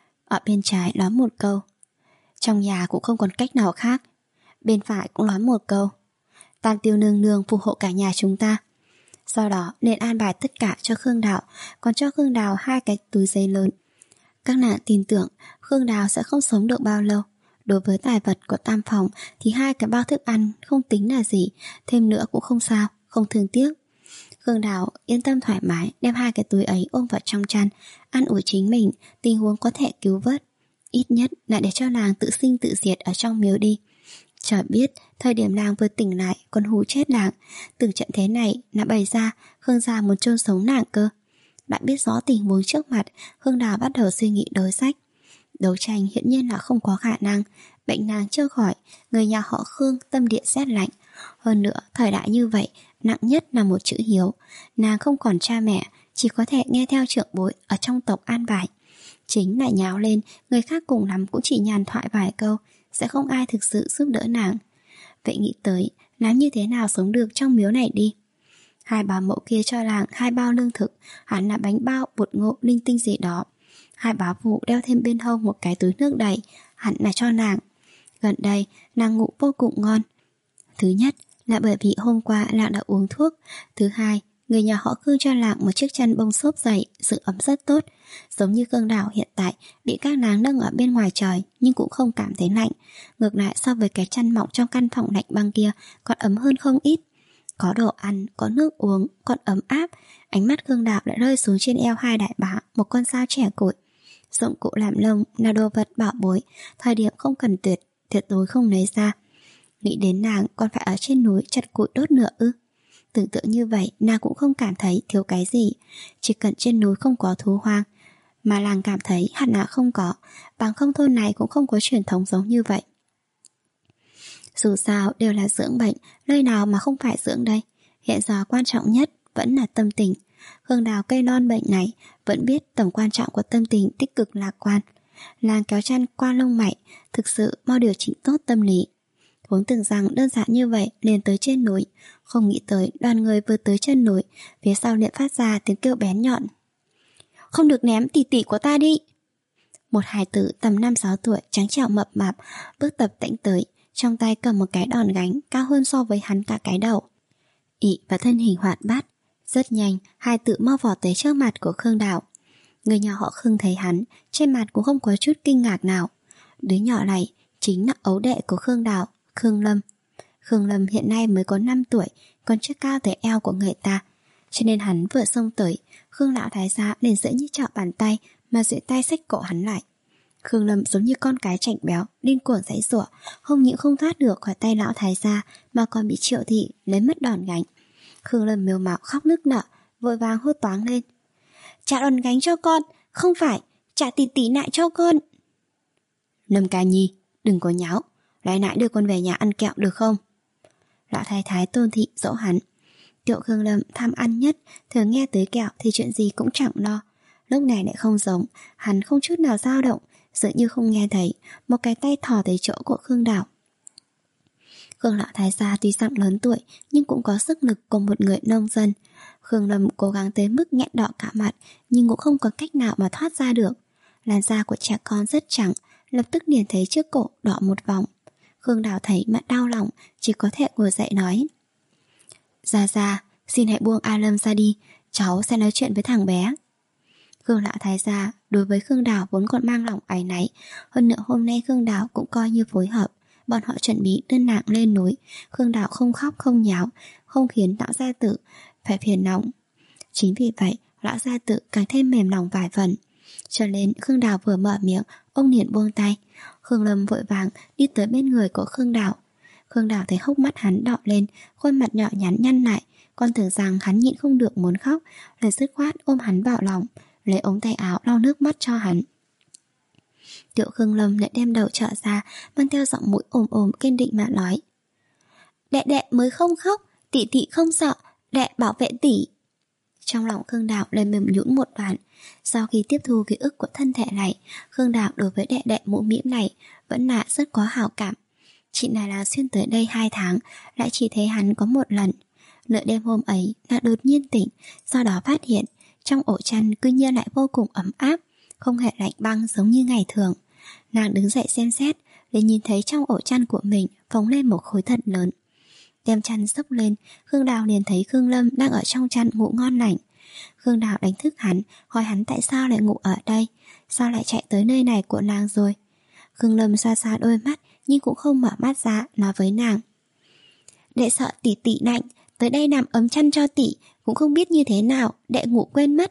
Speaker 1: Ở bên trái nói một câu: trong nhà cũng không còn cách nào khác. Bên phải cũng nói một câu: Tam Tiêu Nương Nương phù hộ cả nhà chúng ta. Sau đó nên an bài tất cả cho Khương Đào, còn cho Khương Đào hai cái túi giấy lớn. Các nàng tin tưởng Khương Đào sẽ không sống được bao lâu. Đối với tài vật của tam phòng thì hai cái bao thức ăn không tính là gì, thêm nữa cũng không sao, không thương tiếc. Khương Đào yên tâm thoải mái đem hai cái túi ấy ôm vào trong chăn, an ủi chính mình tình huống có thể cứu vớt, ít nhất là để cho nàng tự sinh tự diệt ở trong miếu đi. Chả biết thời điểm nàng vừa tỉnh lại còn hù chết nàng. Từng trận thế này là bày ra Khương gia muốn chôn sống nàng cơ. Đã biết rõ tình huống trước mặt, Khương Đào bắt đầu suy nghĩ đối sách. Đấu tranh hiển nhiên là không có khả năng, bệnh nàng chưa khỏi, người nhà họ Khương tâm địa rét lạnh. Hơn nữa, thời đại như vậy, nặng nhất là một chữ hiếu. Nàng không còn cha mẹ, chỉ có thể nghe theo trưởng bối ở trong tộc an bài. Chính lại nháo lên, người khác cùng lắm cũng chỉ nhàn thoại vài câu, sẽ không ai thực sự giúp đỡ nàng. Vậy nghĩ tới, làm như thế nào sống được trong miếu này đi. Hai bà mẫu kia cho làng hai bao lương thực, hẳn là bánh bao, bột ngộ, linh tinh gì đó. Hai bá phụ đeo thêm bên hông một cái túi nước đầy, hẳn là cho nàng. Gần đây, nàng ngủ vô cùng ngon. Thứ nhất là bởi vì hôm qua làng đã uống thuốc. Thứ hai, người nhà họ Khương cho làng một chiếc chăn bông xốp dày, giữ ấm rất tốt. Giống như Khương Đào hiện tại bị các nàng nâng ở bên ngoài trời, nhưng cũng không cảm thấy lạnh. Ngược lại so với cái chăn mỏng trong căn phòng lạnh băng kia, còn ấm hơn không ít. Có đồ ăn, có nước uống, còn ấm áp. Ánh mắt Khương Đào lại rơi xuống trên eo hai đại bá, một con dao trẻ củi. Dụng cụ làm lông là đồ vật bảo bối, thời điểm không cần tuyệt, tuyệt đối không lấy ra. Nghĩ đến nàng còn phải ở trên núi chặt củi đốt nữa ư. Tưởng tượng như vậy, nàng cũng không cảm thấy thiếu cái gì. Chỉ cần trên núi không có thú hoang, mà làng cảm thấy hẳn là không có, bằng không thôn này cũng không có truyền thống giống như vậy. Dù sao đều là dưỡng bệnh, nơi nào mà không phải dưỡng đây. Hiện giờ quan trọng nhất vẫn là tâm tình. Khương Đào cây non bệnh này vẫn biết tầm quan trọng của tâm tình tích cực lạc quan. Làng kéo chăn qua lông mày, thực sự mau điều chỉnh tốt tâm lý. Vốn tưởng rằng đơn giản như vậy liền tới trên núi, không nghĩ tới đoàn người vừa tới chân núi, phía sau liền phát ra tiếng kêu bén nhọn. Không được ném tỷ tỷ của ta đi. Một hài tử tầm năm sáu tuổi trắng trẻo mập mạp bước tập tễnh tới, trong tay cầm một cái đòn gánh cao hơn so với hắn cả cái đầu. Ị và thân hình hoạt bát. Rất nhanh, hai tự mau vọt tới trước mặt của Khương Đào. Người nhà họ Khương thấy hắn, trên mặt cũng không có chút kinh ngạc nào. Đứa nhỏ này chính là ấu đệ của Khương Đào, Khương Lâm. Khương Lâm hiện nay mới có năm tuổi, còn chưa cao tới eo của người ta. Cho nên hắn vừa xông tới, Khương lão thái gia liền dễ như chảo bàn tay mà duỗi tay xách cổ hắn lại. Khương Lâm giống như con cái chảnh béo, điên cuồng giãy giụa, không những không thoát được khỏi tay lão thái gia mà còn bị Triệu thị lấy mất đòn gánh. Khương Lâm mếu máo khóc nức nở, vội vàng hô toáng lên. Trả đòn gánh cho con, không phải, trả tỷ tỷ lại cho con. Lâm Ca Nhi, đừng có nháo, lại nãy đưa con về nhà ăn kẹo được không? Lão thái thái Tôn thị dỗ hắn. Tiểu Khương Lâm tham ăn nhất, thường nghe tới kẹo thì chuyện gì cũng chẳng lo. Lúc này lại không giống, hắn không chút nào dao động, dường như không nghe thấy, một cái tay thò tới chỗ của Khương Đào. Khương lão thái gia tuy rằng lớn tuổi nhưng cũng có sức lực của một người nông dân. Khương Lâm cố gắng tới mức nghẹn đỏ cả mặt, nhưng cũng không có cách nào mà thoát ra được. Làn da của trẻ con rất trắng, lập tức liền thấy trước cổ đỏ một vòng. Khương Đào thấy mà đau lòng, chỉ có thể ngồi dậy nói. Gia Gia, xin hãy buông A Lâm ra đi, cháu sẽ nói chuyện với thằng bé. Khương lão thái gia đối với Khương Đào vốn còn mang lòng áy náy, hơn nữa hôm nay Khương Đào cũng coi như phối hợp. Bọn họ chuẩn bị đưa nàng lên núi, Khương Đào không khóc không nháo, không khiến lão gia tử phải phiền lòng. Chính vì vậy, lão gia tử càng thêm mềm lòng vài phần. Cho nên Khương Đào vừa mở miệng, ông liền buông tay. Khương Lâm vội vàng đi tới bên người của Khương Đào. Khương Đào thấy hốc mắt hắn đỏ lên, khuôn mặt nhỏ nhắn nhăn lại, còn tưởng rằng hắn nhịn không được muốn khóc, liền dứt khoát ôm hắn vào lòng, lấy ống tay áo lau nước mắt cho hắn. Tiểu Khương Lâm lại đem đầu trở ra, mang theo giọng mũi ồm ồm kiên định mà nói. Đệ đệ mới không khóc, tỷ tỷ không sợ, đệ bảo vệ tỷ. Trong lòng Khương Đào lên mềm nhũn một đoạn. Sau khi tiếp thu ký ức của thân thể này, Khương Đào đối với đệ đệ mũ mĩm này vẫn là rất có hảo cảm. Chị này là xuyên tới đây hai tháng, lại chỉ thấy hắn có một lần. Nửa đêm hôm ấy là đột nhiên tỉnh, sau đó phát hiện trong ổ chăn cứ nhiên lại vô cùng ấm áp, không hề lạnh băng giống như ngày thường. Nàng đứng dậy xem xét, để nhìn thấy trong ổ chăn của mình phồng lên một khối thật lớn. Đem chăn xốc lên, Khương Đào liền thấy Khương Lâm đang ở trong chăn ngủ ngon lành. Khương Đào đánh thức hắn, hỏi hắn tại sao lại ngủ ở đây, sao lại chạy tới nơi này của nàng rồi. Khương Lâm xoa xoa đôi mắt nhưng cũng không mở mắt ra, nói với nàng. Đệ sợ tỷ tỷ lạnh, tới đây nằm ấm chăn cho tỷ, cũng không biết như thế nào, đệ ngủ quên mất.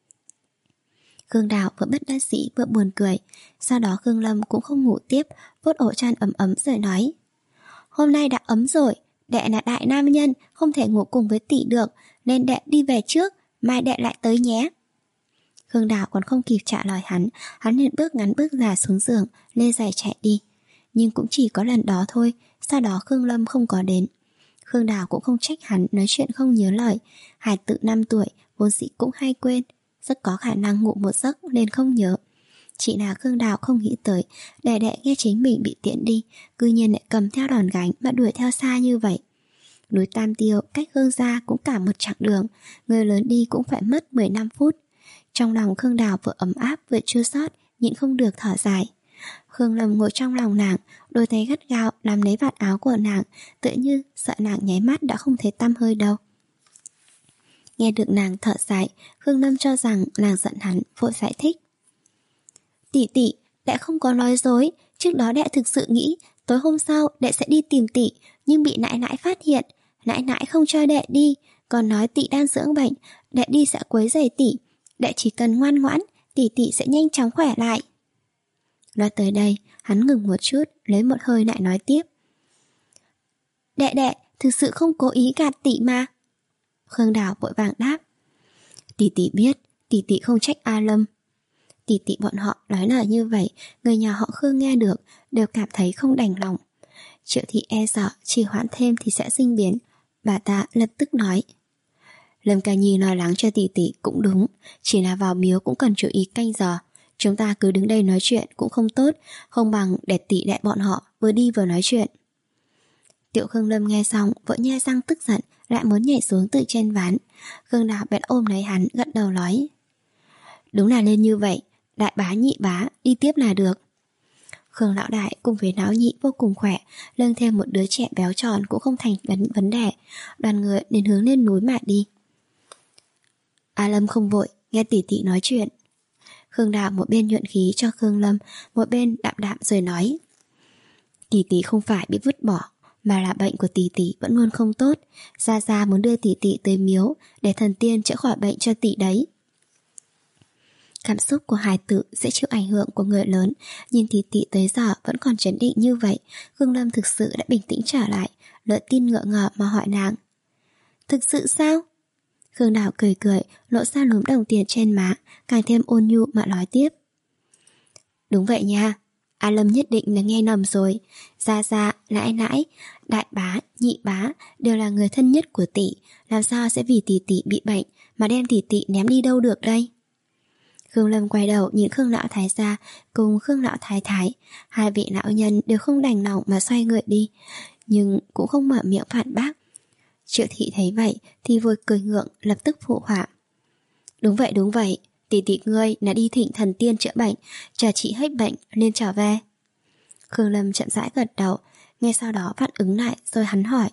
Speaker 1: Khương Đào vừa bất đắc dĩ vừa buồn cười. Sau đó Khương Lâm cũng không ngủ tiếp, vuốt ổ chăn ấm ấm rồi nói. Hôm nay đã ấm rồi, đệ là đại nam nhân, không thể ngủ cùng với tỷ được, nên đệ đi về trước, mai đệ lại tới nhé. Khương Đào còn không kịp trả lời hắn, hắn liền bước ngắn bước dài xuống giường, lê giày chạy đi. nhưng cũng chỉ có lần đó thôi. Sau đó Khương Lâm không có đến. Khương Đào cũng không trách hắn nói chuyện không nhớ lời. Hải tự năm tuổi vốn dĩ cũng hay quên, rất có khả năng ngủ một giấc nên không nhớ. Chị là Khương Đào không nghĩ tới đệ đệ nghe chính mình bị tiễn đi, cư nhiên lại cầm theo đòn gánh mà đuổi theo xa như vậy. Núi Tam Tiêu cách Khương gia cũng cả một chặng đường, người lớn đi cũng phải mất mười lăm phút. Trong lòng Khương Đào vừa ấm áp vừa chua xót, nhịn không được thở dài. Khương Lâm ngồi trong lòng nàng, đôi tay gắt gao nắm lấy vạt áo của nàng, tựa như sợ nàng nháy mắt đã không thấy tăm hơi đâu. Nghe được nàng thở dài, Khương Lâm cho rằng nàng giận hắn, vội giải thích. Tỷ tỷ, đệ không có nói dối, trước đó đệ thực sự nghĩ tối hôm sau đệ sẽ đi tìm tỷ, nhưng bị nãi nãi phát hiện, nãi nãi không cho đệ đi, còn nói tỷ đang dưỡng bệnh, đệ đi sẽ quấy rầy tỷ, đệ chỉ cần ngoan ngoãn, tỷ tỷ sẽ nhanh chóng khỏe lại. Nói tới đây, hắn ngừng một chút, lấy một hơi lại nói tiếp. Đệ đệ, thực sự không cố ý gạt tỷ mà. Khương Đào vội vàng đáp. Tỷ tỷ biết, tỷ tỷ không trách A Lâm. Tỷ tỷ bọn họ nói lời như vậy, người nhà họ Khương nghe được, đều cảm thấy không đành lòng. Triệu thị e sợ trì hoãn thêm thì sẽ sinh biến. Bà ta lập tức nói. Lâm Ca Nhi lo lắng cho tỷ tỷ cũng đúng, chỉ là vào miếu cũng cần chú ý canh giờ. Chúng ta cứ đứng đây nói chuyện cũng không tốt, không bằng để tỷ đệ bọn họ vừa đi vừa nói chuyện. Tiểu Khương Lâm nghe xong vội nhe răng tức giận, lại muốn nhảy xuống từ trên ván. Khương Đào bèn ôm lấy hắn, gật đầu nói. Đúng là nên như vậy, đại bá nhị bá đi tiếp là được. Khương lão đại cùng với lão nhị vô cùng khỏe, lưng thêm một đứa trẻ béo tròn cũng không thành vấn, vấn đề. Đoàn người nên hướng lên núi mà đi. A Lâm không vội, nghe tỷ tỷ nói chuyện. Khương Đào một bên nhuận khí cho Khương Lâm, một bên đạm đạm rồi nói. Tỷ tỷ không phải bị vứt bỏ, mà là bệnh của tỷ tỷ vẫn luôn không tốt. Gia Gia muốn đưa tỷ tỷ tới miếu để thần tiên chữa khỏi bệnh cho tỷ đấy. Cảm xúc của hài tử sẽ chịu ảnh hưởng của người lớn. Nhìn tỷ tỷ tới giờ vẫn còn trấn định như vậy, Khương Lâm thực sự đã bình tĩnh trở lại, lỡ tin ngỡ ngợ mà hỏi nàng. Thực sự sao? Khương Đào cười cười, lộ ra lúm đồng tiền trên má, càng thêm ôn nhu mà nói tiếp. Đúng vậy nha, A Lâm nhất định là nghe nầm rồi. Gia Gia, nãi nãi, đại bá, nhị bá đều là người thân nhất của tỷ, làm sao sẽ vì tỷ tỷ bị bệnh mà đem tỷ tỷ ném đi đâu được đây? Khương Lâm quay đầu nhìn Khương lão thái gia cùng Khương lão thái thái, hai vị lão nhân đều không đành lòng mà xoay người đi, nhưng cũng không mở miệng phản bác. Triệu thị thấy vậy thì vui cười ngượng, lập tức phụ họa. Đúng vậy đúng vậy, tỷ tỷ ngươi là đi thỉnh thần tiên chữa bệnh, chờ chị hết bệnh nên trở về. Khương Lâm chậm rãi gật đầu, ngay sau đó phản ứng lại rồi hắn hỏi.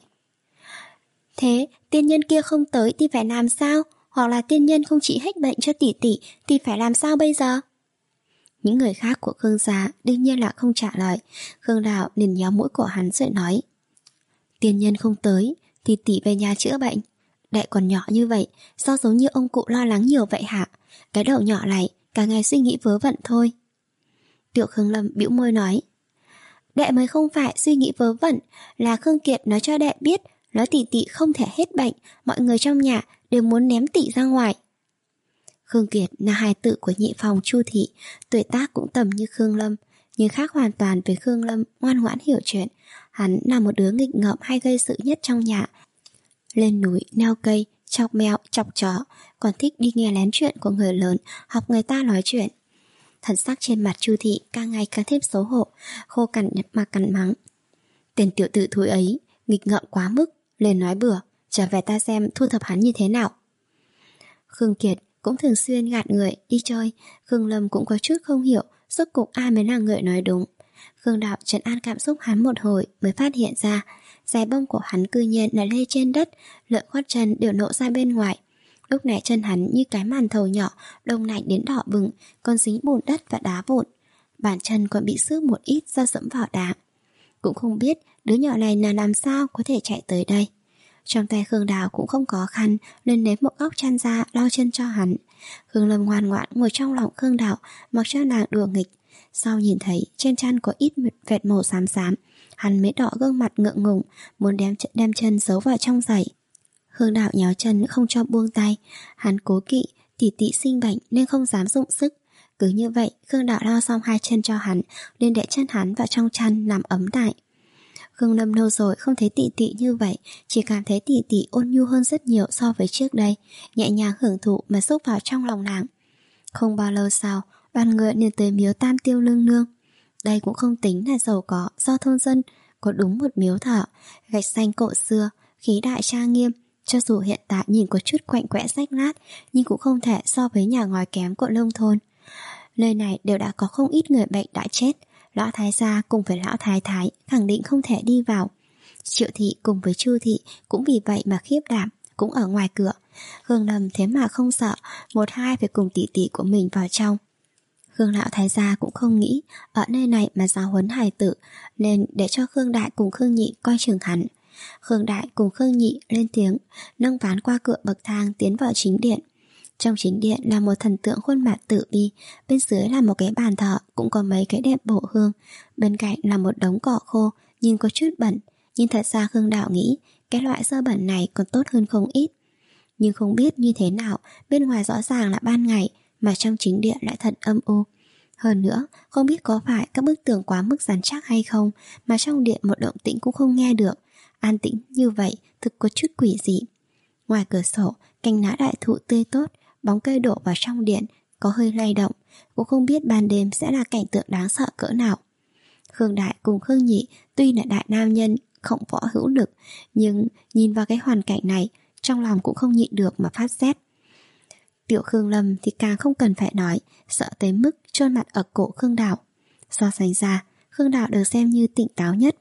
Speaker 1: Thế tiên nhân kia không tới thì phải làm sao? Hoặc là tiên nhân không trị hết bệnh cho tỷ tỷ thì phải làm sao bây giờ? Những người khác của Khương gia đương nhiên là không trả lời. Khương Đào liền nhéo mũi của hắn rồi nói. Tiên nhân không tới thì tỷ về nhà chữa bệnh. Đệ còn nhỏ như vậy, sao giống như ông cụ lo lắng nhiều vậy hả? Cái đầu nhỏ này cả ngày suy nghĩ vớ vẩn thôi. Tiểu Khương Lâm bĩu môi nói. Đệ mới không phải suy nghĩ vớ vẩn, là Khương Kiệt nói cho đệ biết, nói tỷ tỷ không thể hết bệnh, mọi người trong nhà đều muốn ném tỷ ra ngoài. Khương Kiệt là hài tử của nhị phòng Chu thị, tuổi tác cũng tầm như Khương Lâm, nhưng khác hoàn toàn với Khương Lâm ngoan ngoãn hiểu chuyện. Hắn là một đứa nghịch ngợm hay gây sự nhất trong nhà. Lên núi, leo cây, chọc mèo, chọc chó, còn thích đi nghe lén chuyện của người lớn, học người ta nói chuyện. Thần sắc trên mặt Chu thị càng ngày càng thêm xấu hổ, khô cằn mà cằn mắng. Tên tiểu tử thúi ấy, nghịch ngợm quá mức, lên nói bừa, trở về ta xem thu thập hắn như thế nào. Khương Kiệt cũng thường xuyên gạt người đi chơi, Khương Lâm cũng có chút không hiểu rốt cuộc ai mới là người nói đúng. Khương Đạo trấn an cảm xúc hắn một hồi mới phát hiện ra giày bông của hắn cư nhiên là lê trên đất, lợn gót chân đều nộ ra bên ngoài. Lúc này chân hắn như cái màn thầu nhỏ, đông lạnh đến đỏ bừng, còn dính bùn đất và đá vụn. Bàn chân còn bị xước một ít do dẫm vào đá. Cũng không biết đứa nhỏ này là làm sao có thể chạy tới đây. Trong tay Khương Đào cũng không có khăn, nên nếm một góc chăn ra lau chân cho hắn. Khương Lâm ngoan ngoãn ngồi trong lòng Khương Đào, mặc cho nàng đùa nghịch. Sau nhìn thấy trên chăn có ít vệt màu xám xám, hắn mới đỏ gương mặt ngượng ngùng, muốn đem, đem chân giấu vào trong giày. Khương Đào nhéo chân không cho buông tay. Hắn cố kỵ tỷ tỷ sinh bệnh nên không dám dụng sức. Cứ như vậy, Khương Đạo lao xong hai chân cho hắn, liền để chân hắn vào trong chăn nằm ấm lại. Khương Lâm lâu rồi không thấy tỷ tỷ như vậy, chỉ cảm thấy tỷ tỷ ôn nhu hơn rất nhiều so với trước đây, nhẹ nhàng hưởng thụ mà xúc vào trong lòng nàng. Không bao lâu sau, đoàn người liền tới miếu Tam Tiêu Lương Nương. Đây cũng không tính là giàu có, do thôn dân có đúng một miếu thờ, gạch xanh cổ xưa, khí đại trang nghiêm. Cho dù hiện tại nhìn có chút quạnh quẽ rách nát, nhưng cũng không thể so với nhà ngói kém của nông thôn. Nơi này đều đã có không ít người bệnh đã chết. Lão thái gia cùng với lão thái thái khẳng định không thể đi vào. Triệu thị cùng với Chu thị cũng vì vậy mà khiếp đảm, cũng ở ngoài cửa. Khương Lâm thế mà không sợ, một hai phải cùng tỷ tỷ của mình vào trong. Khương lão thái gia cũng không nghĩ ở nơi này mà giáo huấn hài tử, nên để cho Khương Đại cùng Khương Nhị coi chừng hắn. Khương Đại cùng Khương Nhị lên tiếng, nâng ván qua cửa bậc thang tiến vào chính điện. Trong chính điện là một thần tượng khuôn mặt tử bi, bên dưới là một cái bàn thờ cũng có mấy cái đệm bổ hương, bên cạnh là một đống cỏ khô, nhìn có chút bẩn, nhưng thật ra Khương Đạo nghĩ cái loại dơ bẩn này còn tốt hơn không ít. Nhưng không biết như thế nào, bên ngoài rõ ràng là ban ngày, mà trong chính điện lại thật âm u. Hơn nữa, không biết có phải các bức tường quá mức rắn chắc hay không, mà trong điện một động tĩnh cũng không nghe được. An tĩnh như vậy thực có chút quỷ dị. Ngoài cửa sổ, cành lá đại thụ tươi tốt, bóng cây đổ vào trong điện, có hơi lay động, cũng không biết ban đêm sẽ là cảnh tượng đáng sợ cỡ nào. Khương Đại cùng Khương Nhị tuy là đại nam nhân, không võ hữu lực, nhưng nhìn vào cái hoàn cảnh này, trong lòng cũng không nhịn được mà phát rét. Tiểu Khương Lâm thì càng không cần phải nói, sợ tới mức chôn mặt ở cổ Khương Đạo. So sánh ra, Khương Đạo được xem như tỉnh táo nhất.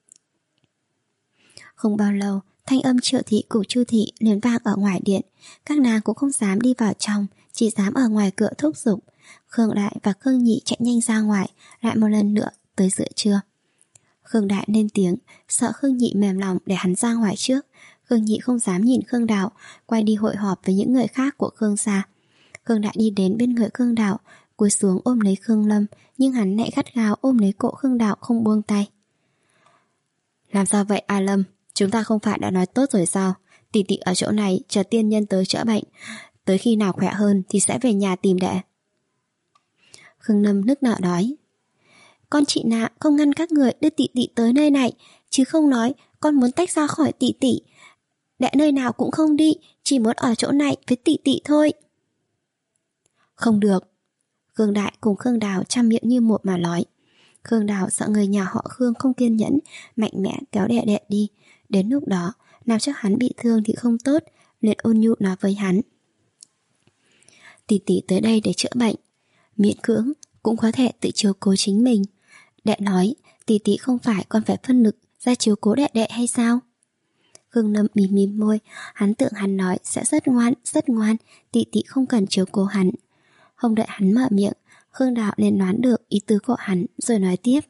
Speaker 1: Không bao lâu, thanh âm Triệu thị cùng Chu thị liền vang ở ngoài điện. Các nàng cũng không dám đi vào trong, chỉ dám ở ngoài cửa thúc giục. Khương Đại và Khương Nhị chạy nhanh ra ngoài, lại một lần nữa tới giữa trưa. Khương Đại lên tiếng, sợ Khương Nhị mềm lòng để hắn ra ngoài trước. Khương Nhị không dám nhìn Khương Đạo, quay đi hội họp với những người khác của Khương gia. Khương Đại đi đến bên người Khương Đạo, cúi xuống ôm lấy Khương Lâm, nhưng hắn lại gắt gao ôm lấy cổ Khương Đạo không buông tay. Làm sao vậy A Lâm? Chúng ta không phải đã nói tốt rồi sao? Tỷ tỷ ở chỗ này chờ tiên nhân tới chữa bệnh, tới khi nào khỏe hơn thì sẽ về nhà tìm đệ. Khương Lâm nức nở nói, con chị nạ không ngăn các người đưa tỷ tỷ tới nơi này, chứ không nói con muốn tách ra khỏi tỷ tỷ. Đệ nơi nào cũng không đi, chỉ muốn ở chỗ này với tỷ tỷ thôi. Không được. Khương Đại cùng Khương Đào chăm miệng như một mà nói. Khương Đào sợ người nhà họ Khương không kiên nhẫn, mạnh mẽ kéo đệ đệ đi. Đến lúc đó, làm cho hắn bị thương thì không tốt, liền ôn nhu nói với hắn. Tỷ tỷ tới đây để chữa bệnh, miễn cưỡng cũng có thể tự chiếu cố chính mình. Đệ nói, tỷ tỷ không phải còn phải phân lực ra chiếu cố đệ đệ hay sao? Khương Lâm mím mím môi, hắn tưởng hắn nói sẽ rất ngoan, rất ngoan, tỷ tỷ không cần chiếu cố hắn. Không đợi hắn mở miệng, Khương Đạo liền đoán được ý tứ của hắn rồi nói tiếp.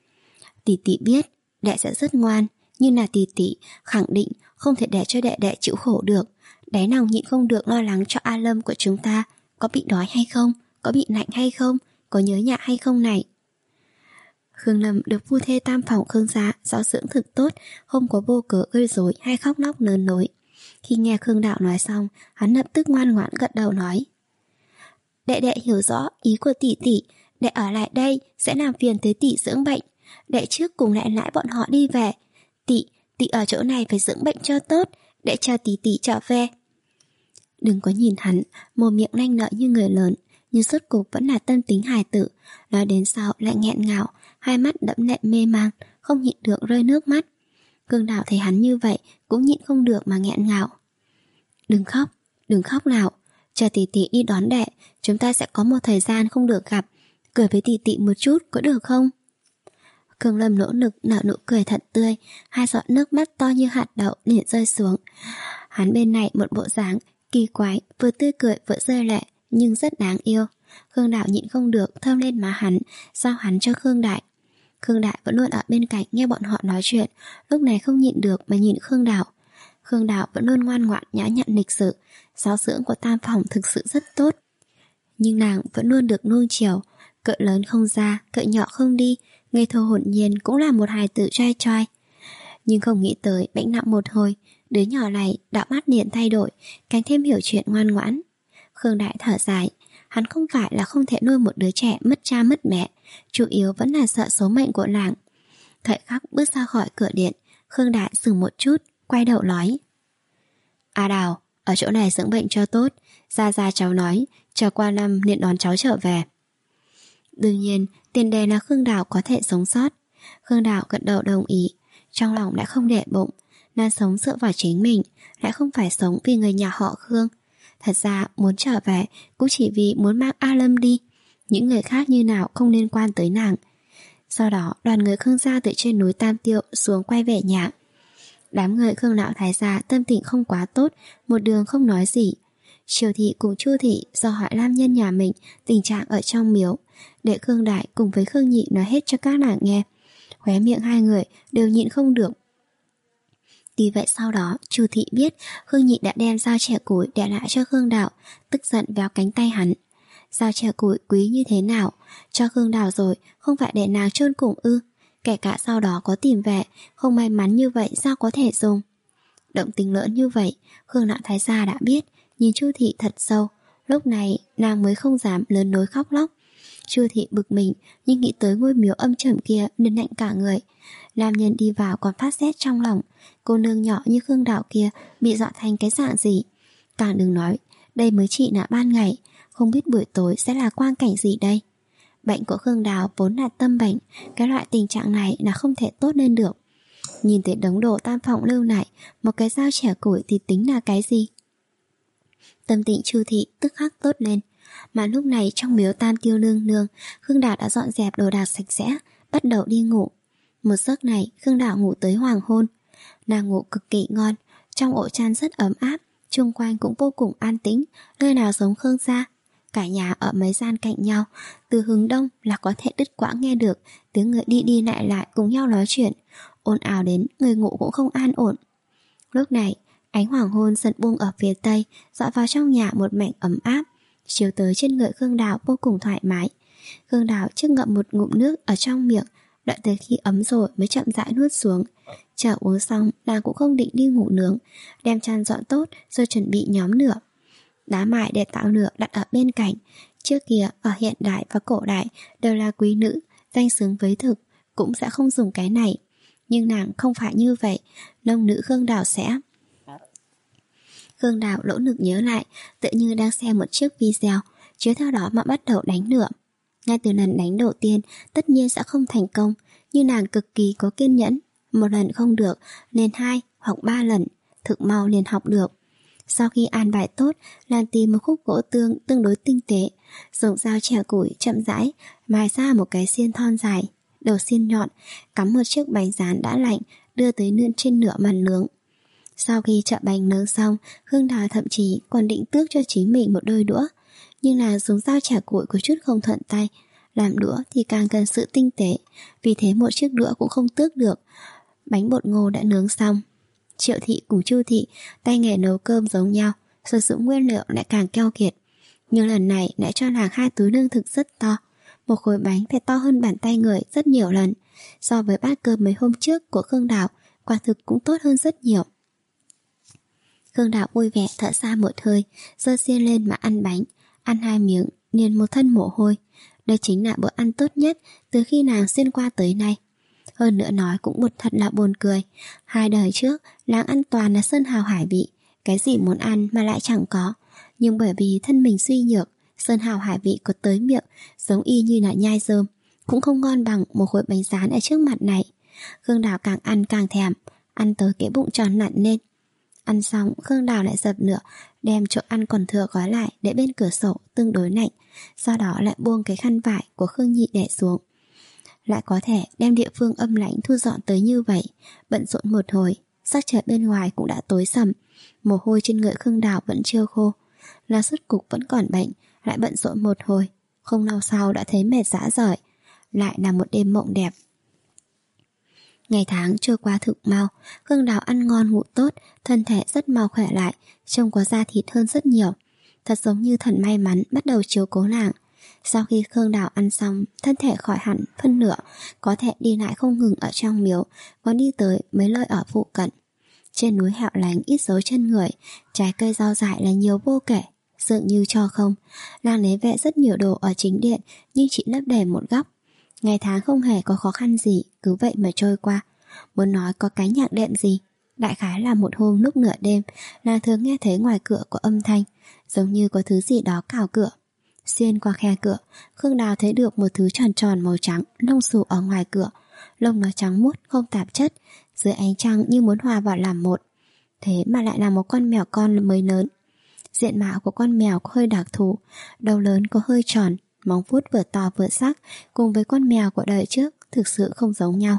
Speaker 1: Tỷ tỷ biết đệ sẽ rất ngoan, nhưng là tỷ tỷ khẳng định không thể để cho đệ đệ chịu khổ được. Đáy lòng nhịn không được lo lắng cho A Lâm của chúng ta có bị đói hay không, có bị lạnh hay không, có nhớ nhà hay không này. Khương Lâm được phu thê tam phòng Khương gia giáo dưỡng thực tốt, không có vô cớ gây rối hay khóc lóc nớn nối. Khi nghe Khương Đạo nói xong, hắn lập tức ngoan ngoãn gật đầu nói, đệ đệ hiểu rõ ý của tỷ tỷ, đệ ở lại đây sẽ làm phiền tới tỷ dưỡng bệnh. Đệ trước cùng lại nãi bọn họ đi về. Tỷ, tỷ ở chỗ này phải dưỡng bệnh cho tốt, đệ chờ tỷ tỷ trở về. Đừng có nhìn hắn, mồm miệng lanh lợi như người lớn, nhưng suốt cuộc vẫn là tân tính hài tử. Nói đến sau lại nghẹn ngào, hai mắt đẫm lệ mê mang, không nhịn được rơi nước mắt. Khương Đạo thấy hắn như vậy cũng nhịn không được mà nghẹn ngào. Đừng khóc, đừng khóc nào, chờ tỷ tỷ đi đón đệ, chúng ta sẽ có một thời gian không được gặp, cười với tỷ tỷ một chút có được không? Khương Lâm nỗ lực nở nụ cười thật tươi, hai giọt nước mắt to như hạt đậu liền rơi xuống. Hắn bên này một bộ dáng kỳ quái, vừa tươi cười vừa rơi lệ, nhưng rất đáng yêu. Khương Đạo nhịn không được thơm lên má hắn, giao hắn cho Khương Đại. Khương Đại vẫn luôn ở bên cạnh nghe bọn họ nói chuyện, lúc này không nhịn được mà nhìn Khương Đạo. Khương Đạo vẫn luôn ngoan ngoãn nhã nhặn lịch sự, giáo dưỡng của tam phòng thực sự rất tốt. Nhưng nàng vẫn luôn được nuông chiều, cỡ lớn không ra, cỡ nhỏ không đi, ngây thơ hồn nhiên cũng là một hài tử trai trai. Nhưng không nghĩ tới bệnh nặng một hồi, đứa nhỏ này đạo mắt liền thay đổi, càng thêm hiểu chuyện ngoan ngoãn. Khương Đại thở dài, Hắn không phải là không thể nuôi một đứa trẻ mất cha mất mẹ, chủ yếu vẫn là sợ số mệnh của làng. Thời khắc bước ra khỏi cửa điện, Khương Đại dừng một chút, quay đầu nói: A Đào, ở chỗ này dưỡng bệnh cho tốt, ra ra cháu nói, chờ qua năm liền đón cháu trở về. Đương nhiên, tiền đề là Khương Đào có thể sống sót. Khương Đào gật đầu đồng ý, trong lòng đã không để bụng, nên sống dựa vào chính mình, lại không phải sống vì người nhà họ Khương. Thật ra muốn trở về cũng chỉ vì muốn mang A Lâm đi, những người khác như nào không liên quan tới nàng. Sau đó đoàn người Khương gia từ trên núi Tam Tiệu xuống quay về nhà. Đám người Khương lão thái gia tâm tình không quá tốt, một đường không nói gì. Triều thị cùng Chu thị do hỏi nam nhân nhà mình tình trạng ở trong miếu, để Khương Đại cùng với Khương Nhị nói hết cho các nàng nghe. Khóe miệng hai người đều nhịn không được. Tuy vậy sau đó Chu thị biết Khương Nhị đã đem dao chẻ củi để lại cho Khương Đạo, tức giận véo cánh tay hắn. Dao chẻ củi quý như thế nào, cho Khương Đào rồi không phải để nàng chôn cùng ư? Kể cả sau đó có tìm về, không may mắn như vậy sao có thể dùng? Động tình lớn như vậy, Khương Lão thái gia đã biết, nhìn Chu thị thật sâu. Lúc này nàng mới không dám lớn nối khóc lóc. Chu thị bực mình, nhưng nghĩ tới ngôi miếu âm trầm kia nên lạnh cả người. Nam nhân đi vào còn phát rét trong lòng. Cô nương nhỏ như Khương Đào kia bị dọa thành cái dạng gì? Càng đừng nói, đây mới chỉ là ban ngày, không biết buổi tối sẽ là quang cảnh gì đây. Bệnh của Khương Đào vốn là tâm bệnh, cái loại tình trạng này là không thể tốt lên được. Nhìn thấy đống đồ tam phòng lưu lại, một cái dao chẻ củi thì tính là cái gì? Tâm tình Chu thị tức khắc tốt lên. Mà lúc này trong miếu Tam Tiêu nương nương, Khương Đào đã dọn dẹp đồ đạc sạch sẽ, bắt đầu đi ngủ. Một giấc này Khương Đào ngủ tới hoàng hôn. Nàng ngủ cực kỳ ngon, trong ổ chăn rất ấm áp, chung quanh cũng vô cùng an tĩnh, nơi nào giống Khương gia. Cả nhà ở mấy gian cạnh nhau, từ hướng đông là có thể đứt quãng nghe được tiếng người đi đi lại lại cùng nhau nói chuyện, ồn ào đến người ngủ cũng không an ổn. Lúc này ánh hoàng hôn dần buông ở phía tây, dọi vào trong nhà một mảnh ấm áp, chiếu tới trên người Khương Đào vô cùng thoải mái. Khương Đào trước ngậm một ngụm nước ở trong miệng, đợi tới khi ấm rồi mới chậm rãi nuốt xuống. Chờ uống xong, nàng cũng không định đi ngủ nướng, đem chăn dọn tốt rồi chuẩn bị nhóm lửa. Đá mài để tạo lửa đặt ở bên cạnh. Trước kia ở hiện đại và cổ đại đều là quý nữ, danh xứng với thực, cũng sẽ không dùng cái này. Nhưng nàng không phải như vậy, nông nữ Khương Đào sẽ. Khương Đào lỗ lực nhớ lại, tự như đang xem một chiếc video, chiếu theo đó mà bắt đầu đánh lửa. Ngay từ lần đánh đầu tiên, tất nhiên sẽ không thành công, nhưng nàng cực kỳ có kiên nhẫn. Một lần không được, nên hai hoặc ba lần, thực mau liền học được. Sau khi an bài tốt, nàng tìm một khúc gỗ tương tương đối tinh tế, dùng dao chẻ củi chậm rãi mài ra một cái xiên thon dài, đầu xiên nhọn, cắm một chiếc bánh rán đã lạnh, đưa tới nương trên nửa màn nướng. Sau khi chợ bánh nướng xong, Khương Đào thậm chí còn định tước cho chính mình một đôi đũa, nhưng là dùng dao chẻ củi có chút không thuận tay. Làm đũa thì càng cần sự tinh tế, vì thế một chiếc đũa cũng không tước được. Bánh bột ngô đã nướng xong. Triệu thị cùng Chu thị tay nghề nấu cơm giống nhau, sử dụng nguyên liệu lại càng keo kiệt, nhưng lần này lại cho nàng hai túi lương thực rất to. Một khối bánh phải to hơn bàn tay người rất nhiều lần. So với bát cơm mấy hôm trước của Khương Đào, quả thực cũng tốt hơn rất nhiều. Khương Đào vui vẻ thở ra một hơi, giơ xiên lên mà ăn bánh. Ăn hai miếng liền một thân mồ hôi. Đây chính là bữa ăn tốt nhất từ khi nàng xuyên qua tới nay. Hơn nữa nói cũng một thật là buồn cười. Hai đời trước nàng ăn toàn là sơn hào hải vị, cái gì muốn ăn mà lại chẳng có. Nhưng bởi vì thân mình suy nhược, sơn hào hải vị có tới miệng giống y như là nhai rơm, cũng không ngon bằng một khối bánh rán ở trước mặt này. Khương Đào càng ăn càng thèm, ăn tới cái bụng tròn nặn lên. Ăn xong Khương Đào lại dập lửa, đem chỗ ăn còn thừa gói lại để bên cửa sổ tương đối lạnh, sau đó lại buông cái khăn vải của Khương Nhị để xuống. Lại có thể đem địa phương âm lãnh thu dọn tới như vậy. Bận rộn một hồi, sắc trời bên ngoài cũng đã tối sầm, mồ hôi trên người Khương Đào vẫn chưa khô. La Xuất Cục vẫn còn bệnh, lại bận rộn một hồi, không lâu sau đã thấy mệt rã rời. Lại là một đêm mộng đẹp. Ngày tháng trôi qua thực mau, Khương Đào ăn ngon ngủ tốt, thân thể rất mau khỏe lại, trông có da thịt hơn rất nhiều. Thật giống như thần may mắn bắt đầu chiếu cố nàng. Sau khi Khương Đào ăn xong, thân thể khỏi hẳn phân nửa, có thể đi lại không ngừng ở trong miếu, còn đi tới mấy nơi ở phụ cận. Trên núi hẻo lánh ít dấu chân người, trái cây rau dại là nhiều vô kể, dường như cho không. Nàng lấy vẽ rất nhiều đồ ở chính điện, nhưng chỉ lấp đầy một góc. Ngày tháng không hề có khó khăn gì, cứ vậy mà trôi qua. Muốn nói có cái nhạc đệm gì, đại khái là một hôm lúc nửa đêm, nàng thường nghe thấy ngoài cửa có âm thanh, giống như có thứ gì đó cào cửa. Xuyên qua khe cửa, Khương Đào thấy được một thứ tròn tròn màu trắng lông xù ở ngoài cửa. Lông nó trắng muốt không tạp chất, dưới ánh trăng như muốn hòa vào làm một. Thế mà lại là một con mèo con mới lớn. Diện mạo của con mèo có hơi đặc thù, đầu lớn có hơi tròn, móng vuốt vừa to vừa sắc, cùng với con mèo của đời trước thực sự không giống nhau.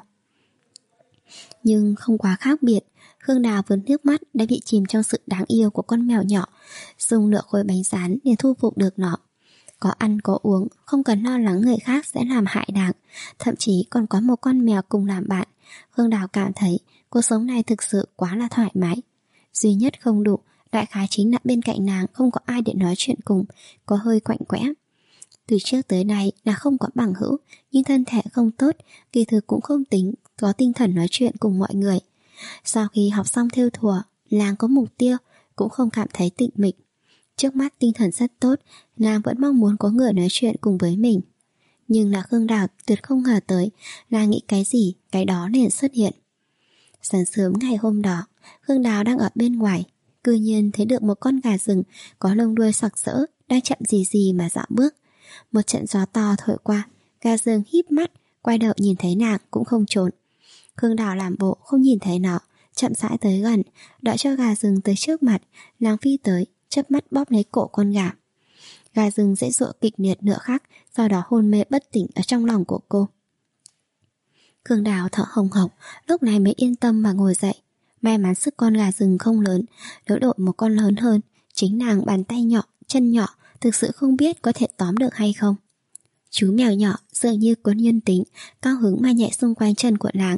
Speaker 1: Nhưng không quá khác biệt. Khương Đào vừa nước mắt đã bị chìm trong sự đáng yêu của con mèo nhỏ, dùng nửa khối bánh rán để thu phục được nó. Có ăn có uống, không cần lo lắng người khác sẽ làm hại nàng, thậm chí còn có một con mèo cùng làm bạn. Khương Đào cảm thấy cuộc sống này thực sự quá là thoải mái. Duy nhất không đủ, đại khái chính là bên cạnh nàng không có ai để nói chuyện cùng, có hơi quạnh quẽ. Từ trước tới nay là không có bằng hữu, nhưng thân thể không tốt, kỳ thực cũng không tính có tinh thần nói chuyện cùng mọi người. Sau khi học xong thêu thùa, nàng có mục tiêu, cũng không cảm thấy tịch mịch. Trước mắt tinh thần rất tốt, nàng vẫn mong muốn có người nói chuyện cùng với mình. Nhưng là Khương Đào tuyệt không ngờ tới, nàng nghĩ cái gì, cái đó liền xuất hiện. Sáng sớm ngày hôm đó, Khương Đào đang ở bên ngoài, cư nhiên thấy được một con gà rừng có lông đuôi sặc sỡ đang chậm gì gì mà dạo bước. Một trận gió to thổi qua, gà rừng híp mắt, quay đầu nhìn thấy nàng cũng không trốn. Khương Đào làm bộ không nhìn thấy nó, chậm rãi tới gần, đợi cho gà rừng tới trước mặt, nàng phi tới, chớp mắt bóp lấy cổ con gà. Gà rừng dãy dụa kịch liệt nửa khắc, sau đó hôn mê bất tỉnh ở trong lòng của cô. Khương Đào thở hồng hộc, lúc này mới yên tâm mà ngồi dậy. May mắn sức con gà rừng không lớn, đỡ đội một con lớn hơn, chính nàng bàn tay nhỏ, chân nhỏ, thực sự không biết có thể tóm được hay không. Chú mèo nhỏ dường như có nhân tính, cao hứng mà nhẹ xung quanh chân của nàng.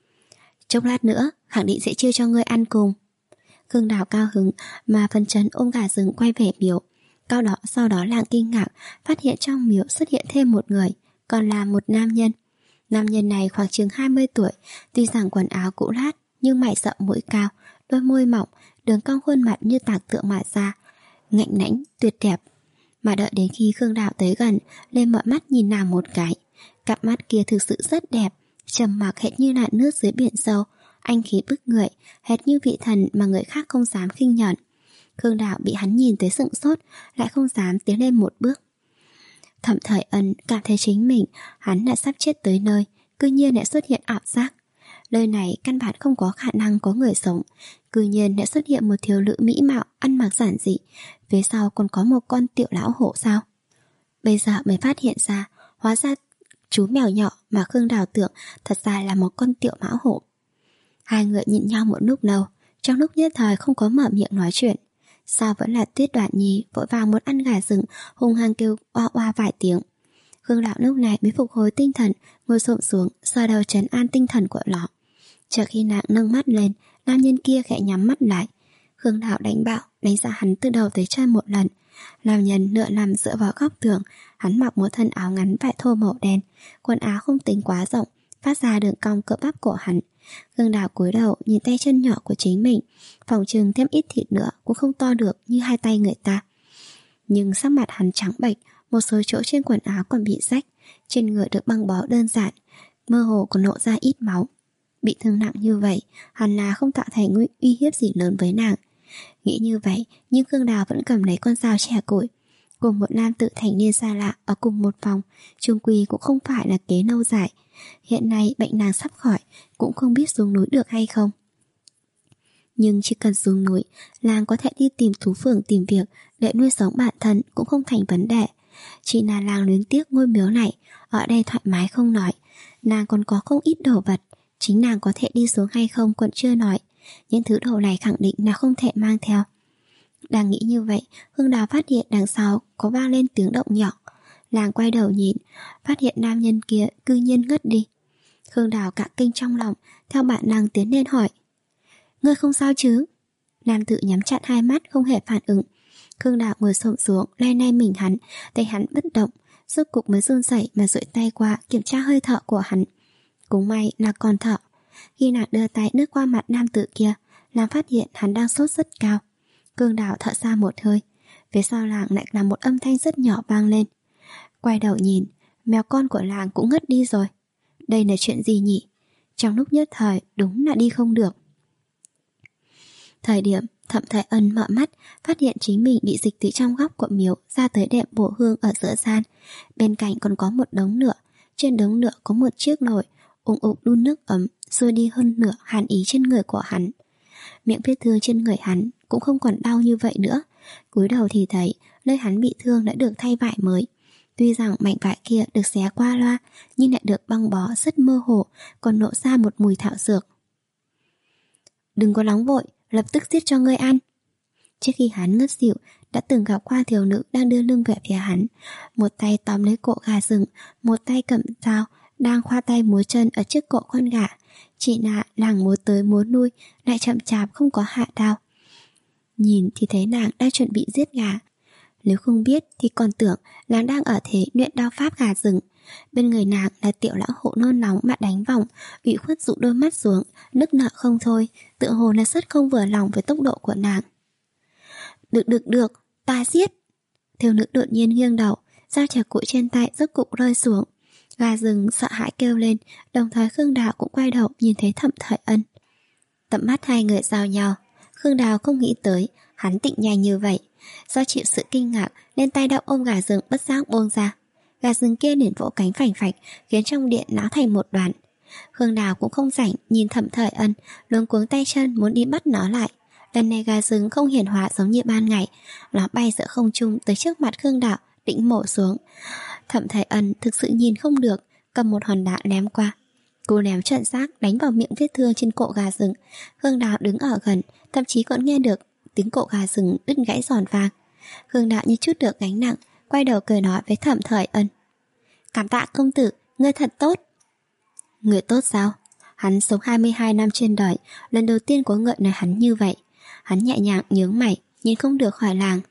Speaker 1: Chốc lát nữa, khẳng định sẽ chia cho ngươi ăn cùng. Khương Đào cao hứng mà phân chấn ôm gà rừng quay về miếu. Cao đó sau đó nàng kinh ngạc, phát hiện trong miếu xuất hiện thêm một người, còn là một nam nhân. Nam nhân này khoảng chừng hai mươi tuổi, tuy rằng quần áo cũ lát, nhưng mày rậm mũi cao, đôi môi mỏng, đường cong khuôn mặt như tạc tượng mà ra, ngạnh lãnh, tuyệt đẹp. Mà đợi đến khi Khương Đào tới gần, lên mở mắt nhìn nàng một cái. Cặp mắt kia thực sự rất đẹp, trầm mặc hệt như làn nước dưới biển sâu, anh khí bức người, hệt như vị thần mà người khác không dám khinh nhẫn. Khương Đào bị hắn nhìn tới sững sốt, lại không dám tiến lên một bước. Thẩm Thời Ân cảm thấy chính mình hắn đã sắp chết tới nơi, cư nhiên lại xuất hiện ảo giác. Nơi này căn bản không có khả năng có người sống, cư nhiên lại xuất hiện một thiếu nữ mỹ mạo ăn mặc giản dị, phía sau còn có một con tiểu lão hổ sao. Bây giờ mới phát hiện ra, hóa ra chú mèo nhỏ mà Khương Đào tưởng thật ra là một con tiểu mão hổ. Hai người nhìn nhau một lúc lâu, trong lúc nhất thời không có mở miệng nói chuyện. Sao vẫn là Tuyết Đoản Nhi vội vàng muốn ăn gà rừng, hung hăng kêu oa oa vài tiếng. Khương Đào lúc này mới phục hồi tinh thần, ngồi xổm xuống, sờ đầu trấn an tinh thần của nó. Chờ khi nàng nâng mắt lên, nam nhân kia khẽ nhắm mắt lại. Khương Đào đánh bạo, đánh giá hắn từ đầu tới chân một lần. Nam nhân nửa nằm dựa vào góc tường, hắn mặc một thân áo ngắn vải thô màu đen, quần áo không tính quá rộng, phát ra đường cong cỡ bắp cổ hắn. Khương Đào cúi đầu nhìn tay chân nhỏ của chính mình, phòng chừng thêm ít thịt nữa cũng không to được như hai tay người ta. Nhưng sắc mặt hắn trắng bệch, một số chỗ trên quần áo còn bị rách, trên người được băng bó đơn giản, mơ hồ còn lộ ra ít máu. Bị thương nặng như vậy, hẳn là không tạo thành nguy uy hiếp gì lớn với nàng. Nghĩ như vậy, nhưng Khương Đào vẫn cầm lấy con dao chẻ củi. Cùng một nam tự thành niên xa lạ ở cùng một phòng, chung quy cũng không phải là kế lâu dài. Hiện nay bệnh nàng sắp khỏi, cũng không biết xuống núi được hay không. Nhưng chỉ cần xuống núi, nàng có thể đi tìm thú phường tìm việc để nuôi sống bản thân cũng không thành vấn đề. Chỉ là nàng luyến tiếc ngôi miếu này, ở đây thoải mái không nói. Nàng còn có không ít đồ vật, chính nàng có thể đi xuống hay không còn chưa nói. Những thứ đồ này khẳng định là không thể mang theo. Đang nghĩ như vậy, Hương Đào phát hiện đằng sau có vang lên tiếng động nhỏ. Nàng quay đầu nhìn, phát hiện nam nhân kia cư nhiên ngất đi. Hương Đào cả kinh trong lòng, theo bản năng tiến lên hỏi: "Ngươi không sao chứ?" Nam tự nhắm chặt hai mắt không hề phản ứng. Hương Đào ngồi xổm xuống, lay lay mình hắn, tay hắn bất động, rốt cục mới run rẩy mà duỗi tay qua kiểm tra hơi thở của hắn. Cũng may là còn thở. Khi nàng đưa tay lướt qua mặt nam tự kia, nàng phát hiện hắn đang sốt rất cao. Cương Đào thở ra một hơi. Phía sau làng lại là một âm thanh rất nhỏ vang lên. Quay đầu nhìn, mèo con của làng cũng ngất đi rồi. Đây là chuyện gì nhỉ? Trong lúc nhất thời đúng là đi không được. Thời điểm Thẩm Thái Ân mở mắt, phát hiện chính mình bị dịch từ trong góc của miếu ra tới đệm bổ hương ở giữa gian. Bên cạnh còn có một đống lửa. Trên đống lửa có một chiếc nồi ủng ục đun nước ấm, xua đi hơn nửa hàn ý trên người của hắn. Miệng vết thương trên người hắn cũng không còn đau như vậy nữa. Cúi đầu thì thấy nơi hắn bị thương đã được thay vải mới. Tuy rằng mảnh vải kia được xé qua loa, nhưng lại được băng bó rất mơ hồ, còn nổ ra một mùi thảo dược. Đừng có nóng vội, lập tức giết cho ngươi ăn. Trước khi hắn ngất xỉu, đã từng gặp qua thiếu nữ đang đưa lưng về phía hắn. Một tay tóm lấy cổ gà rừng, một tay cầm dao, đang khoa tay múa chân ở trước cổ con gà. Chỉ là nàng múa tới múa lui, lại chậm chạp không có hạ đao. Nhìn thì thấy nàng đang chuẩn bị giết gà. Nếu không biết thì còn tưởng nàng đang ở thế luyện đao pháp gà rừng. Bên người nàng là tiểu lão hộ nôn nóng mà đánh vòng, ủy khuất dụ đôi mắt xuống, nức nở không thôi, tựa hồ là rất không vừa lòng với tốc độ của nàng. Được được được, ta giết. Thiếu nữ đột nhiên nghiêng đầu, dao chặt củi trên tay rốt cục rơi xuống. Gà rừng sợ hãi kêu lên, đồng thời Khương Đào cũng quay đầu nhìn thấy Thẩm Thời Ân. Tầm mắt hai người giao nhau. Khương Đào không nghĩ tới hắn tịnh nhanh như vậy. Do chịu sự kinh ngạc nên tay đã ôm gà rừng bất giác buông ra. Gà rừng kia liền vỗ cánh phành phạch, khiến trong điện náo thành một đoàn. Khương Đào cũng không rảnh nhìn Thẩm Thời Ân, luống cuống tay chân muốn đi bắt nó lại. Lần này gà rừng không hiền hòa giống như ban ngày, nó bay giữa không trung tới trước mặt Khương Đào, định mổ xuống. Thẩm Thời Ân thực sự nhìn không được, cầm một hòn đá ném qua. Cú ném chuẩn xác đánh vào miệng vết thương trên cổ gà rừng. Khương Đào đứng ở gần, thậm chí còn nghe được tiếng cổ gà rừng đứt gãy giòn vang. Khương Đào như chút được gánh nặng, quay đầu cười nói với Thẩm Thời Ân. Cảm tạ công tử, ngươi thật tốt. Người tốt sao? Hắn sống hai mươi hai năm trên đời, lần đầu tiên có người nói hắn như vậy. Hắn nhẹ nhàng nhướng mày, nhìn không được hỏi làng.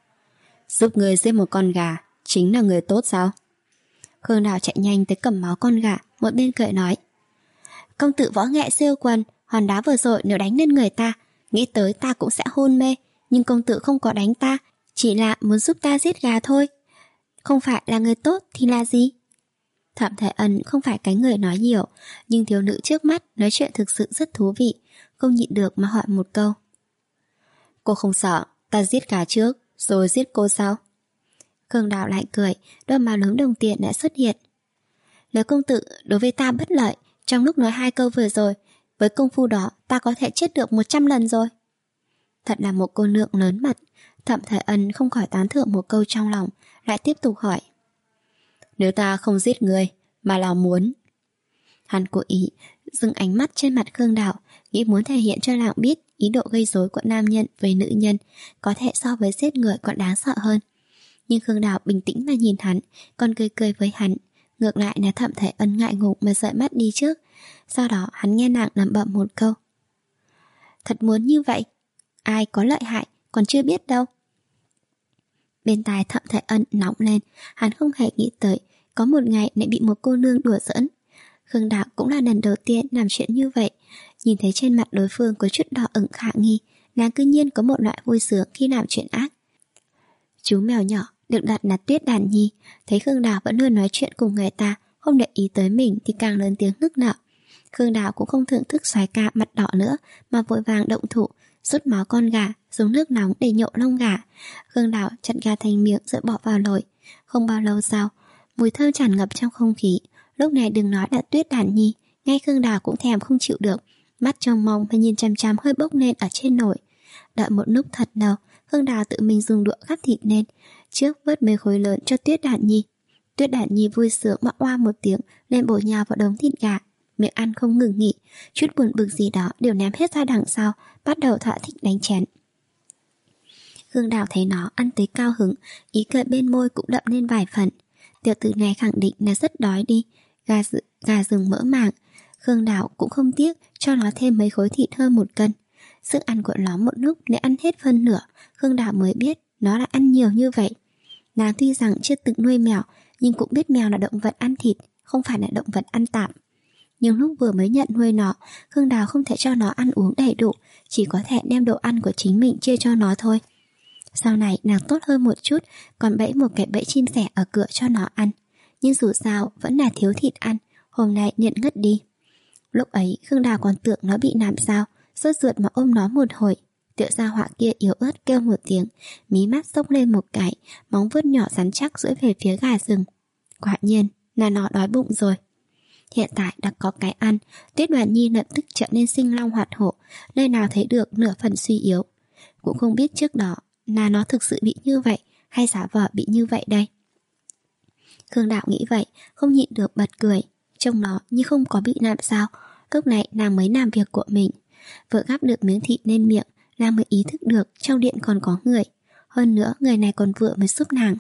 Speaker 1: Giúp người giết một con gà, chính là người tốt sao? Khương Đào chạy nhanh tới cầm máu con gà, một bên cười nói. Công tử võ nghệ siêu quần, hòn đá vừa rồi nếu đánh lên người ta, nghĩ tới ta cũng sẽ hôn mê, nhưng công tử không có đánh ta, chỉ là muốn giúp ta giết gà thôi. Không phải là người tốt thì là gì? Thẩm Thời Ân không phải cái người nói nhiều, nhưng thiếu nữ trước mắt nói chuyện thực sự rất thú vị, không nhịn được mà hỏi một câu. Cô không sợ ta giết gà trước rồi giết cô sao? Khương Đào lại cười, đôi má lúm đồng tiền đã xuất hiện. Nếu công tử đối với ta bất lợi, trong lúc nói hai câu vừa rồi, với công phu đó ta có thể chết được một trăm lần rồi. Thật là một cô nương lớn mặt. Thẩm Thời Ân không khỏi tán thưởng một câu trong lòng, lại tiếp tục hỏi. Nếu ta không giết người, mà là muốn. Hắn cố ý dừng ánh mắt trên mặt Khương Đào, nghĩ muốn thể hiện cho làng biết ý độ gây rối của nam nhân với nữ nhân có thể so với giết người còn đáng sợ hơn. Nhưng Khương Đào bình tĩnh mà nhìn hắn, còn cười cười với hắn. Ngược lại là Thẩm Thời Ân ngại ngùng mà dõi mắt đi trước. Sau đó hắn nghe nàng lẩm bẩm một câu. Thật muốn như vậy, ai có lợi hại còn chưa biết đâu. Bên tai Thẩm Thời Ân nóng lên, hắn không hề nghĩ tới có một ngày lại bị một cô nương đùa giỡn. Khương Đào cũng là lần đầu tiên làm chuyện như vậy. Nhìn thấy trên mặt đối phương có chút đỏ ửng khả nghi, nàng cứ nhiên có một loại vui sướng khi làm chuyện ác. Chú mèo nhỏ được đặt là Tuyết Đàn Nhi, thấy Khương Đào vẫn luôn nói chuyện cùng người ta, không để ý tới mình thì càng lớn tiếng nức nở. Khương Đào cũng không thưởng thức soái ca mặt đỏ nữa, mà vội vàng động thủ, rút máu con gà, dùng nước nóng để nhộ lông gà. Khương Đào chặt gà thành miệng rồi bỏ vào nồi. Không bao lâu sau, mùi thơm tràn ngập trong không khí. Lúc này đừng nói là Tuyết Đàn Nhi, ngay Khương Đào cũng thèm không chịu được, mắt trông mong và nhìn chằm chằm hơi bốc lên ở trên nồi. Đợi một lúc thật lâu, Khương Đào tự mình dùng đũa gắp thịt lên, trước vớt mấy khối lớn cho Tuyết Đàn Nhi. Tuyết Đàn Nhi vui sướng mà oa một tiếng lên bổ nhào vào đống thịt gà, miệng ăn không ngừng nghỉ, chút buồn bực gì đó đều ném hết ra đằng sau, bắt đầu thỏa thích đánh chén. Khương Đào thấy nó ăn tới cao hứng, ý cười bên môi cũng đậm lên vài phần. Tiểu tử này khẳng định là rất đói đi. Gà, dự, gà rừng mỡ màng, Khương Đào cũng không tiếc cho nó thêm mấy khối thịt hơn một cân. Sức ăn của nó một lúc để ăn hết phân nửa, Khương Đào mới biết nó là ăn nhiều như vậy. Nàng tuy rằng chưa từng nuôi mèo, nhưng cũng biết mèo là động vật ăn thịt, không phải là động vật ăn tạm. Nhưng lúc vừa mới nhận nuôi nó, Khương Đào không thể cho nó ăn uống đầy đủ, chỉ có thể đem đồ ăn của chính mình chia cho nó thôi. Sau này nàng tốt hơn một chút, còn bẫy một cái bẫy chim sẻ ở cửa cho nó ăn. Nhưng dù sao vẫn là thiếu thịt ăn, hôm nay nhận ngất đi. Lúc ấy Khương Đào còn tưởng nó bị làm sao, sốt ruột mà ôm nó một hồi. Tiểu gia họa kia yếu ớt kêu một tiếng, mí mắt xốc lên một cái, móng vuốt nhỏ rắn chắc duỗi về phía gà rừng. Quả nhiên là nó đói bụng rồi. Hiện tại đã có cái ăn, Tuyết Đoàn Nhi lập tức trở nên sinh long hoạt hổ, nơi nào thấy được nửa phần suy yếu. Cũng không biết trước đó là nó thực sự bị như vậy hay giả vờ bị như vậy đây. Khương Đạo nghĩ vậy, không nhịn được bật cười. Trông nó như không có bị làm sao. Lúc này nàng mới làm việc của mình. Vừa gắp được miếng thịt lên miệng, nàng mới ý thức được trong điện còn có người. Hơn nữa người này còn vừa mới giúp nàng.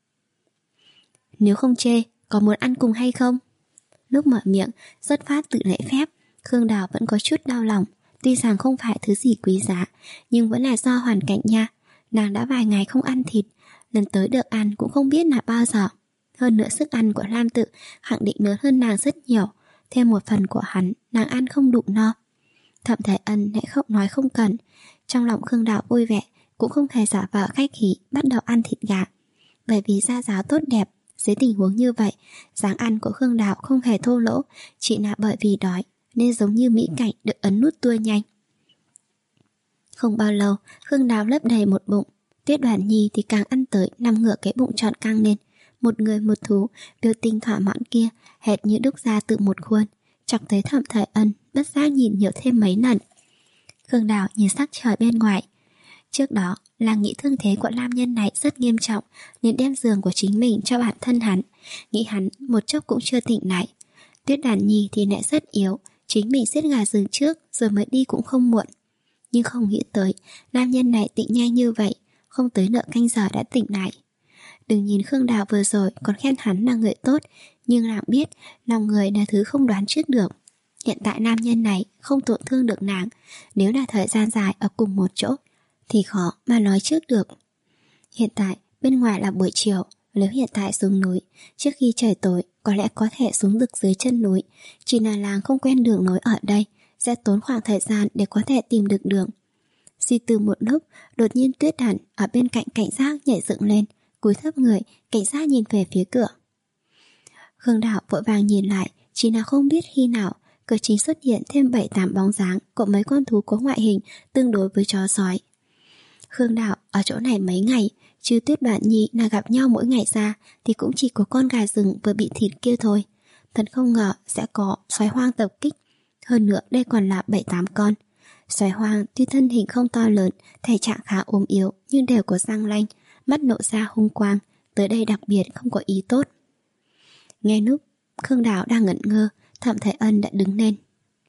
Speaker 1: Nếu không chê, có muốn ăn cùng hay không? Lúc mở miệng, xuất phát tự lễ phép, Khương Đào vẫn có chút đau lòng. Tuy rằng không phải thứ gì quý giá, nhưng vẫn là do hoàn cảnh nha. Nàng đã vài ngày không ăn thịt, lần tới được ăn cũng không biết là bao giờ. Hơn nữa sức ăn của Lam Tự khẳng định lớn hơn nàng rất nhiều. Thêm một phần của hắn, nàng ăn không đủ no. Thẩm Thái Ân lại không nói không cần. Trong lòng Khương Đạo vui vẻ, cũng không hề giả vờ khách khí bắt đầu ăn thịt gà. Bởi vì da giáo tốt đẹp, dưới tình huống như vậy, dáng ăn của Khương Đạo không hề thô lỗ, chỉ là bởi vì đói nên giống như mỹ cảnh được ấn nút tua nhanh. Không bao lâu, Khương Đạo lấp đầy một bụng. Tuyết Đoàn Nhi thì càng ăn tới nằm ngửa cái bụng tròn căng lên. Một người một thú, biểu tình thỏa mãn kia hệt như đúc ra từ một khuôn. Chọc thấy Thẩm Thời Ân bất giác nhìn nhiều thêm mấy lần. Khương Đào nhìn sắc trời bên ngoài. Trước đó là nghĩ thương thế của nam nhân này rất nghiêm trọng, nên đem giường của chính mình cho bản thân hắn. Nghĩ hắn một chốc cũng chưa tỉnh lại. Tuyết Đàn Nhi thì lại rất yếu, chính mình giết gà rừng trước rồi mới đi cũng không muộn. Nhưng không nghĩ tới nam nhân này tỉnh nhanh như vậy, không tới nửa canh giờ đã tỉnh lại. Đừng nhìn Khương Đào vừa rồi còn khen hắn là người tốt, nhưng nàng biết lòng người là thứ không đoán trước được. Hiện tại nam nhân này không tổn thương được nàng, nếu là thời gian dài ở cùng một chỗ thì khó mà nói trước được. Hiện tại bên ngoài là buổi chiều, nếu hiện tại xuống núi trước khi trời tối có lẽ có thể xuống được dưới chân núi. Chỉ là làng không quen đường nối ở đây, sẽ tốn khoảng thời gian để có thể tìm được đường. Suy tư một lúc, đột nhiên Tuyết Đàn ở bên cạnh cảnh giác nhảy dựng lên, cúi thấp người, cảnh giác nhìn về phía cửa. Khương Đạo vội vàng nhìn lại, chỉ là không biết khi nào cửa chính xuất hiện thêm bảy tám bóng dáng của mấy con thú có ngoại hình tương đối với chó sói. Khương Đạo ở chỗ này mấy ngày, chứ Tuyết Đoàn Nhi là gặp nhau mỗi ngày ra thì cũng chỉ có con gà rừng vừa bị thịt kia thôi. Thật không ngờ sẽ có sói hoang tập kích. Hơn nữa đây còn là bảy tám con. Sói hoang tuy thân hình không to lớn, thể trạng khá ốm yếu nhưng đều có răng lanh, mắt lộ ra hung quang, tới đây đặc biệt không có ý tốt. Nghe lúc Khương Đào đang ngẩn ngơ, Thẩm Thái Ân đã đứng lên.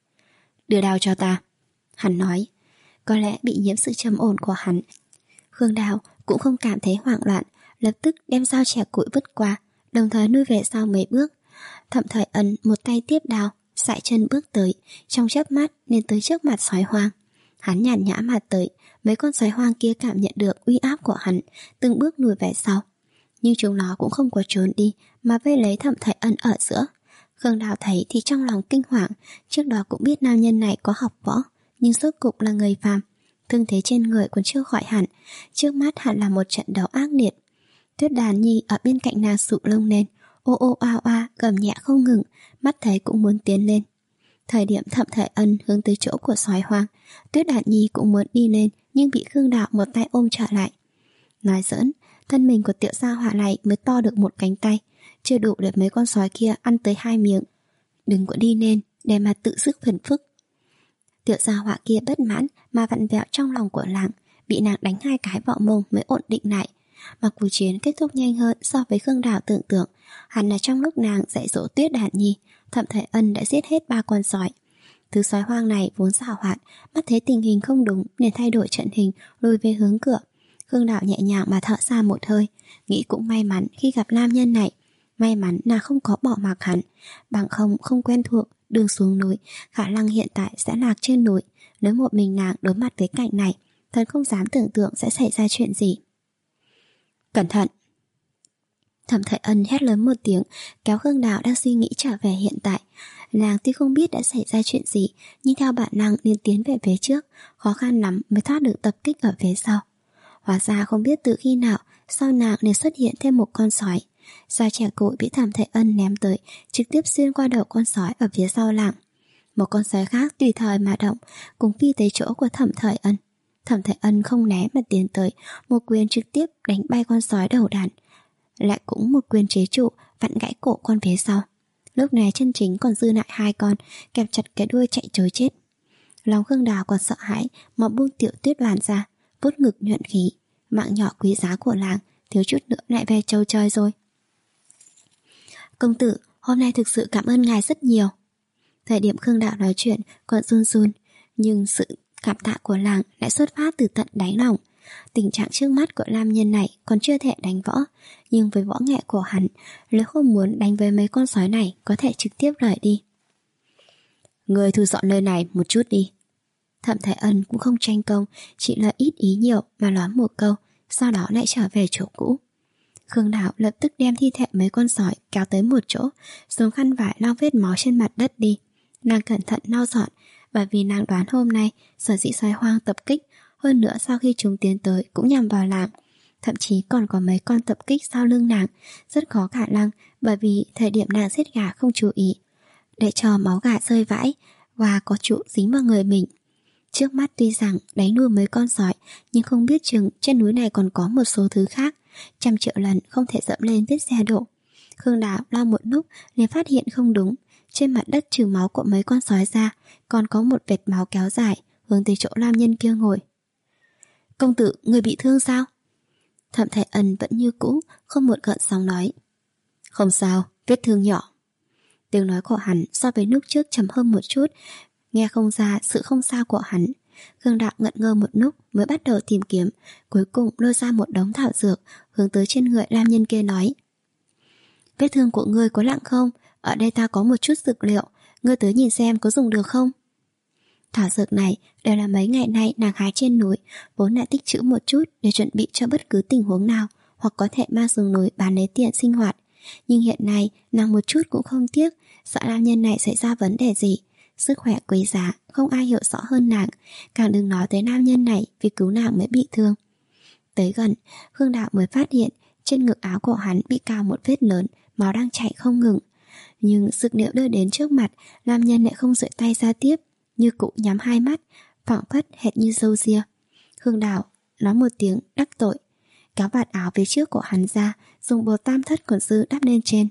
Speaker 1: Đưa đao cho ta, hắn nói. Có lẽ bị nhiễm sự trầm ổn của hắn, Khương Đào cũng không cảm thấy hoảng loạn, lập tức đem dao chẻ củi vứt qua, đồng thời nuôi về sau mấy bước. Thẩm Thái Ân một tay tiếp đao, sải chân bước tới, trong chớp mắt nên tới trước mặt sói hoang. Hắn nhàn nhã mà tới, mấy con sói hoang kia cảm nhận được uy áp của hắn, từng bước lùi về sau. Nhưng chúng nó cũng không có trốn đi, mà vây lấy Thẩm Thái Ân ở giữa. Khương Đào thấy thì trong lòng kinh hoàng, trước đó cũng biết nam nhân này có học võ, nhưng rốt cục là người phàm, thương thế trên người còn chưa khỏi hẳn, trước mắt hẳn là một trận đấu ác liệt. Tuyết Đàn Nhi ở bên cạnh nàng sụ lông lên, ô ô oa oa gầm nhẹ không ngừng, mắt thấy cũng muốn tiến lên. Thời điểm Thẩm Thái Ân hướng tới chỗ của sói hoang, Tuyết Đàn Nhi cũng muốn đi lên nhưng bị Khương Đào một tay ôm trở lại. Nói giỡn, thân mình của tiểu gia hỏa này mới to được một cánh tay, chưa đủ để mấy con sói kia ăn tới hai miệng. Đừng có đi lên để mà tự sức phiền phức. Tiểu gia hỏa kia bất mãn mà vặn vẹo trong lòng của nàng, bị nàng đánh hai cái vào mông mới ổn định lại. Mặc cuộc chiến kết thúc nhanh hơn so với Khương Đào tưởng tượng, hẳn là trong lúc nàng dạy dỗ Tuyết Đàn Nhi, Thẩm Thái Ân đã giết hết ba con sói. Thứ sói hoang này vốn giàu hoạt, mắt thấy tình hình không đúng nên thay đổi trận hình, lùi về hướng cửa. Khương Đào nhẹ nhàng mà thở ra một hơi, nghĩ cũng may mắn khi gặp nam nhân này. May mắn là không có bỏ mặc hắn, bằng không không quen thuộc đường xuống núi, khả năng hiện tại sẽ lạc trên núi. Nếu một mình nàng đối mặt với cảnh này, thật không dám tưởng tượng sẽ xảy ra chuyện gì. Cẩn thận! Thẩm Thái Ân hét lớn một tiếng, kéo Khương Đào đang suy nghĩ trở về hiện tại. Nàng tuy không biết đã xảy ra chuyện gì, nhưng theo bản năng nên tiến về phía trước, khó khăn lắm mới thoát được tập kích ở phía sau. Hóa ra không biết từ khi nào sau nàng liền xuất hiện thêm một con sói. Dao chẻ cội bị Thẩm Thệ Ân ném tới, trực tiếp xuyên qua đầu con sói ở phía sau làng. Một con sói khác tùy thời mà động, cùng phi tới chỗ của Thẩm Thệ Ân. Thẩm Thệ Ân không né mà tiến tới, một quyền trực tiếp đánh bay con sói đầu đàn, lại cũng một quyền chế trụ, vặn gãy cổ con phía sau. Lúc này chân chính còn dư lại hai con, kẹp chặt cái đuôi chạy trối chết. Lòng Khương Đào còn sợ hãi mà buông Tiểu Tuyết Đoàn ra, vuốt ngực nhuận khí. Mạng nhỏ quý giá của làng thiếu chút nữa lại về châu chơi rồi. Công tử, hôm nay thực sự cảm ơn ngài rất nhiều. Thời điểm Khương Đạo nói chuyện còn run run, nhưng sự cảm tạ của làng lại xuất phát từ tận đáy lòng. Tình trạng trước mắt của nam nhân này còn chưa thể đánh võ, nhưng với võ nghệ của hắn, nếu không muốn đánh với mấy con sói này, có thể trực tiếp rời đi. Người thu dọn nơi này một chút đi. Thẩm Thái Ân cũng không tranh công, chỉ là ít ý nhiều mà nói một câu, sau đó lại trở về chỗ cũ. Khương Đạo lập tức đem thi thể mấy con sói kéo tới một chỗ, dùng khăn vải lau vết máu trên mặt đất đi. Nàng cẩn thận lau dọn, bởi vì nàng đoán hôm nay sở dĩ sói hoang tập kích, hơn nữa sau khi chúng tiến tới cũng nhằm vào làng. Thậm chí còn có mấy con tập kích sau lưng nàng, rất khó khả năng bởi vì thời điểm nàng giết gà không chú ý, để cho máu gà rơi vãi và có trụ dính vào người mình. Trước mắt tuy rằng đánh nuôi mấy con sói, nhưng không biết chừng trên núi này còn có một số thứ khác, trăm triệu lần không thể dẫm lên vết xe đổ. Khương Đào lau một lúc liền phát hiện không đúng, trên mặt đất trừ máu của mấy con sói ra, còn có một vệt máu kéo dài hướng tới chỗ nam nhân kia ngồi. Công tử, người bị thương sao? Thẩm Thái Ân vẫn như cũ, không một gợn sóng nói. Không sao, vết thương nhỏ. Tiếng nói của hắn so với lúc trước trầm hơn một chút, nghe không ra sự không sao của hắn. Khương Đạo ngẩn ngơ một lúc mới bắt đầu tìm kiếm, cuối cùng lôi ra một đống thảo dược, hướng tới trên người nam nhân kia nói. Vết thương của ngươi có nặng không? Ở đây ta có một chút dược liệu, ngươi tới nhìn xem có dùng được không? Thảo dược này đều là mấy ngày nay nàng hái trên núi, vốn đã tích trữ một chút để chuẩn bị cho bất cứ tình huống nào, hoặc có thể mang xuống núi bán lấy tiền sinh hoạt. Nhưng hiện nay nàng một chút cũng không tiếc, sợ nam nhân này xảy ra vấn đề gì. Sức khỏe quý giá, không ai hiểu rõ hơn nàng, càng đừng nói tới nam nhân này vì cứu nàng mới bị thương. Tới gần, Khương Đạo mới phát hiện trên ngực áo của hắn bị cào một vết lớn, máu đang chảy không ngừng. Nhưng dược liệu đưa đến trước mặt, nam nhân lại không duỗi tay ra tiếp, như cụ nhắm hai mắt, phảng phất hệt như râu ria. Khương Đạo nói một tiếng đắc tội, kéo vạt áo phía trước của hắn ra, dùng bột tam thất còn dư đắp lên trên.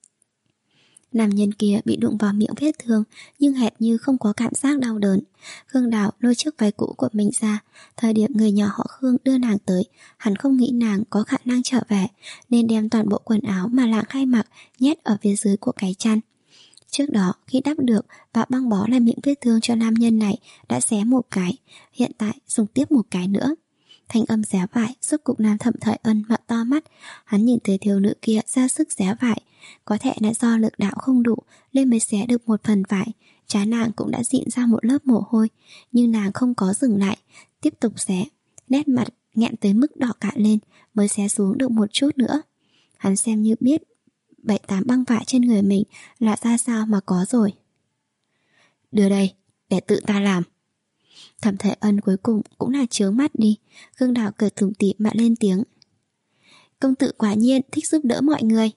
Speaker 1: Nam nhân kia bị đụng vào miệng vết thương, nhưng hệt như không có cảm giác đau đớn. Khương Đạo lôi chiếc váy cũ của mình ra. Thời điểm người nhà họ Khương đưa nàng tới, hắn không nghĩ nàng có khả năng trở về, nên đem toàn bộ quần áo mà làng hay mặc nhét ở phía dưới của cái chăn. Trước đó khi đắp được và băng bó lại miệng vết thương cho nam nhân này, đã xé một cái, hiện tại dùng tiếp một cái nữa. Thanh âm xé vải giúp cục nam Thẩm Thời Ân mở to mắt. Hắn nhìn thấy thiếu nữ kia ra sức xé vải, có thể là do lực đạo không đủ nên mới xé được một phần vải. Trán nàng cũng đã dịn ra một lớp mồ hôi, nhưng nàng không có dừng lại, tiếp tục xé. Nét mặt nghẹn tới mức đỏ cả lên, mới xé xuống được một chút nữa. Hắn xem như biết bảy tám băng vải trên người mình là ra sao mà có rồi. Đưa đây, để tự ta làm. Thẩm Thể Ân cuối cùng cũng là chướng mắt đi. Khương Đạo cười tủm tỉm mà lên tiếng. Công tử quả nhiên thích giúp đỡ mọi người.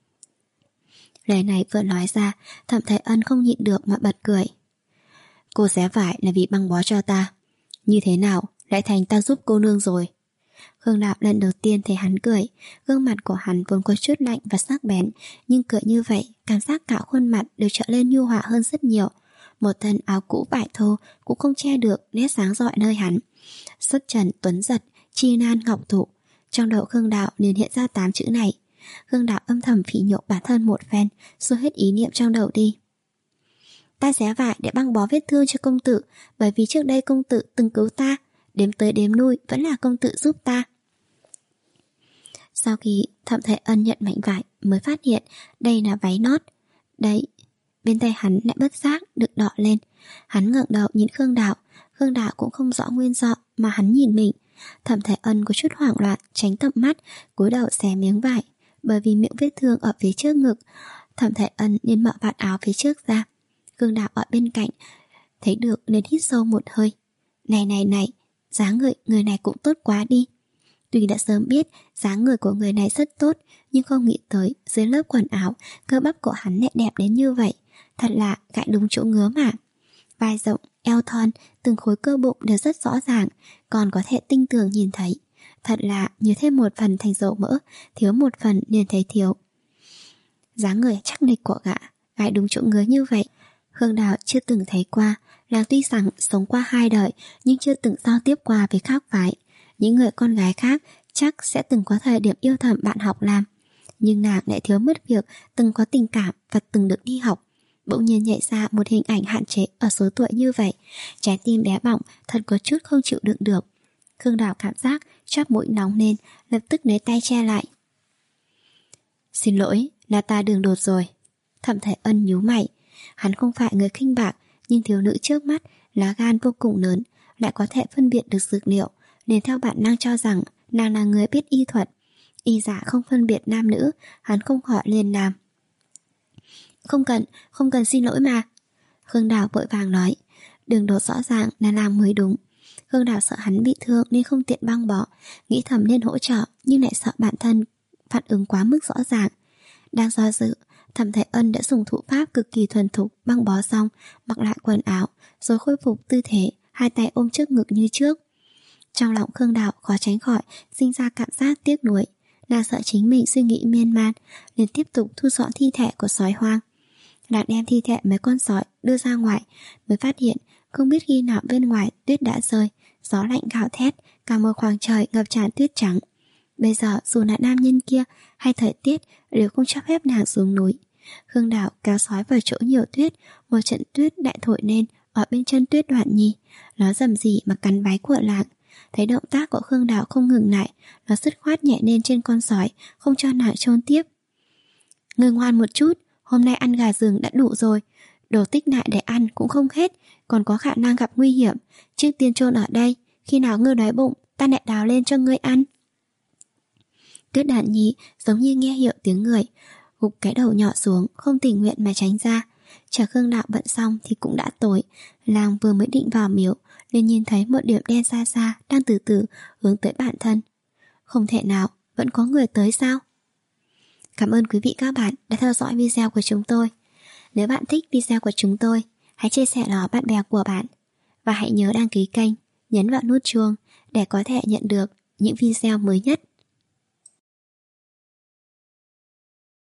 Speaker 1: Lời này vừa nói ra, Thẩm Thể Ân không nhịn được mà bật cười. Cô xé vải là vì băng bó cho ta, như thế nào lại thành ta giúp cô nương rồi? Khương Đạo lần đầu tiên thấy hắn cười. Gương mặt của hắn vốn có chút lạnh và sắc bén, nhưng cười như vậy, cảm giác cả khuôn mặt đều trở lên nhu hòa hơn rất nhiều. Một thân áo cũ vải thô cũng không che được nét sáng rọi nơi hắn. Xuất trần tuấn giật, chi nan ngọc thụ. Trong đầu Khương Đạo liền hiện ra tám chữ này. Khương Đạo âm thầm phỉ nhổ bản thân một phen, xua hết ý niệm trong đầu đi. Ta xé vải để băng bó vết thương cho công tử, bởi vì trước đây công tử từng cứu ta, đếm tới đếm lui vẫn là công tử giúp ta. Sau khi Thẩm Thể Ân nhận mảnh vải mới phát hiện đây là váy nót. Đấy, bên tay hắn lại bất giác được đỏ lên. Hắn ngẩng đầu nhìn Khương Đạo. Khương Đạo cũng không rõ nguyên do mà hắn nhìn mình. Thẩm Thể Ân có chút hoảng loạn, tránh tầm mắt, cúi đầu xé miếng vải. Bởi vì miệng vết thương ở phía trước ngực, Thẩm Thể Ân nên mở vạt áo phía trước ra. Khương Đạo ở bên cạnh thấy được nên hít sâu một hơi. Này này này, dáng người người này cũng tốt quá đi. Tuy đã sớm biết dáng người của người này rất tốt, nhưng không nghĩ tới dưới lớp quần áo cơ bắp của hắn lại đẹp đến như vậy. Thật là gãi đúng chỗ ngứa mà. Vai rộng, eo thon, từng khối cơ bụng đều rất rõ ràng, còn có thể tinh tường nhìn thấy. Thật là như thêm một phần thành dầu mỡ, thiếu một phần liền thấy thiếu. Dáng người chắc nịch của gã, gãi đúng chỗ ngứa như vậy, Khương Đào chưa từng thấy qua. Nàng tuy rằng sống qua hai đời, nhưng chưa từng giao tiếp qua với khác phái. Những người con gái khác chắc sẽ từng có thời điểm yêu thầm bạn học làm, nhưng nàng lại thiếu mất việc từng có tình cảm và từng được đi học. Bỗng nhiên nhảy ra một hình ảnh hạn chế ở số tuổi như vậy, trái tim bé bỏng thật có chút không chịu đựng được. Khương Đào cảm giác chóp mũi nóng lên, lập tức lấy tay che lại. Xin lỗi, là ta đường đột rồi. Thẩm Thể Ân nhíu mày. Hắn không phải người khinh bạc, nhưng thiếu nữ trước mắt lá gan vô cùng lớn, lại có thể phân biệt được dược liệu, nên theo bản năng cho rằng nàng là người biết y thuật. Y giả không phân biệt nam nữ, hắn không hỏi liền làm. Không cần, không cần xin lỗi mà. Khương Đào vội vàng nói. Đường đột rõ ràng là làm mới đúng. Khương Đào sợ hắn bị thương nên không tiện băng bó, nghĩ thầm nên hỗ trợ, nhưng lại sợ bản thân phản ứng quá mức rõ ràng. Đang do dự, Thẩm Thể Ân đã dùng thủ pháp cực kỳ thuần thục băng bó xong, mặc lại quần áo, rồi khôi phục tư thế, hai tay ôm trước ngực như trước. Trong lòng Khương Đào khó tránh khỏi sinh ra cảm giác tiếc nuối. Nàng sợ chính mình suy nghĩ miên man, nên tiếp tục thu dọn thi thể của sói hoang. Nàng đem thi thể mấy con sói đưa ra ngoài, mới phát hiện không biết khi nào bên ngoài tuyết đã rơi, gió lạnh gào thét, cả một khoảng trời ngập tràn tuyết trắng. Bây giờ dù là nam nhân kia hay thời tiết đều không cho phép nàng xuống núi. Khương Đào kéo sói vào chỗ nhiều tuyết, một trận tuyết đại thổi lên ở bên chân Tuyết Đoạn Nhi. Nó rầm rì mà cắn váy của nàng. Thấy động tác của Khương Đào không ngừng lại, nó dứt khoát nhẹ lên trên con sói, không cho nàng chôn tiếp. Ngươi ngoan một chút, hôm nay ăn gà rừng đã đủ rồi, đồ tích lại để ăn cũng không hết, còn có khả năng gặp nguy hiểm. Trước tiên chôn ở đây, khi nào ngươi đói bụng, ta lại đào lên cho ngươi ăn. Tuyết Đoạn Nhi giống như nghe hiểu tiếng người, gục cái đầu nhỏ xuống, không tình nguyện mà tránh ra. Chờ Khương Đạo bận xong thì cũng đã tối. Nàng vừa mới định vào miếu, liền nhìn thấy một điểm đen xa xa đang từ từ hướng tới bản thân. Không thể nào, vẫn có người tới sao? Cảm ơn quý vị các bạn đã theo dõi video của chúng tôi. Nếu bạn thích video của chúng tôi, hãy chia sẻ nó bạn bè của bạn. Và hãy nhớ đăng ký kênh, nhấn vào nút chuông để có thể nhận được những video mới nhất.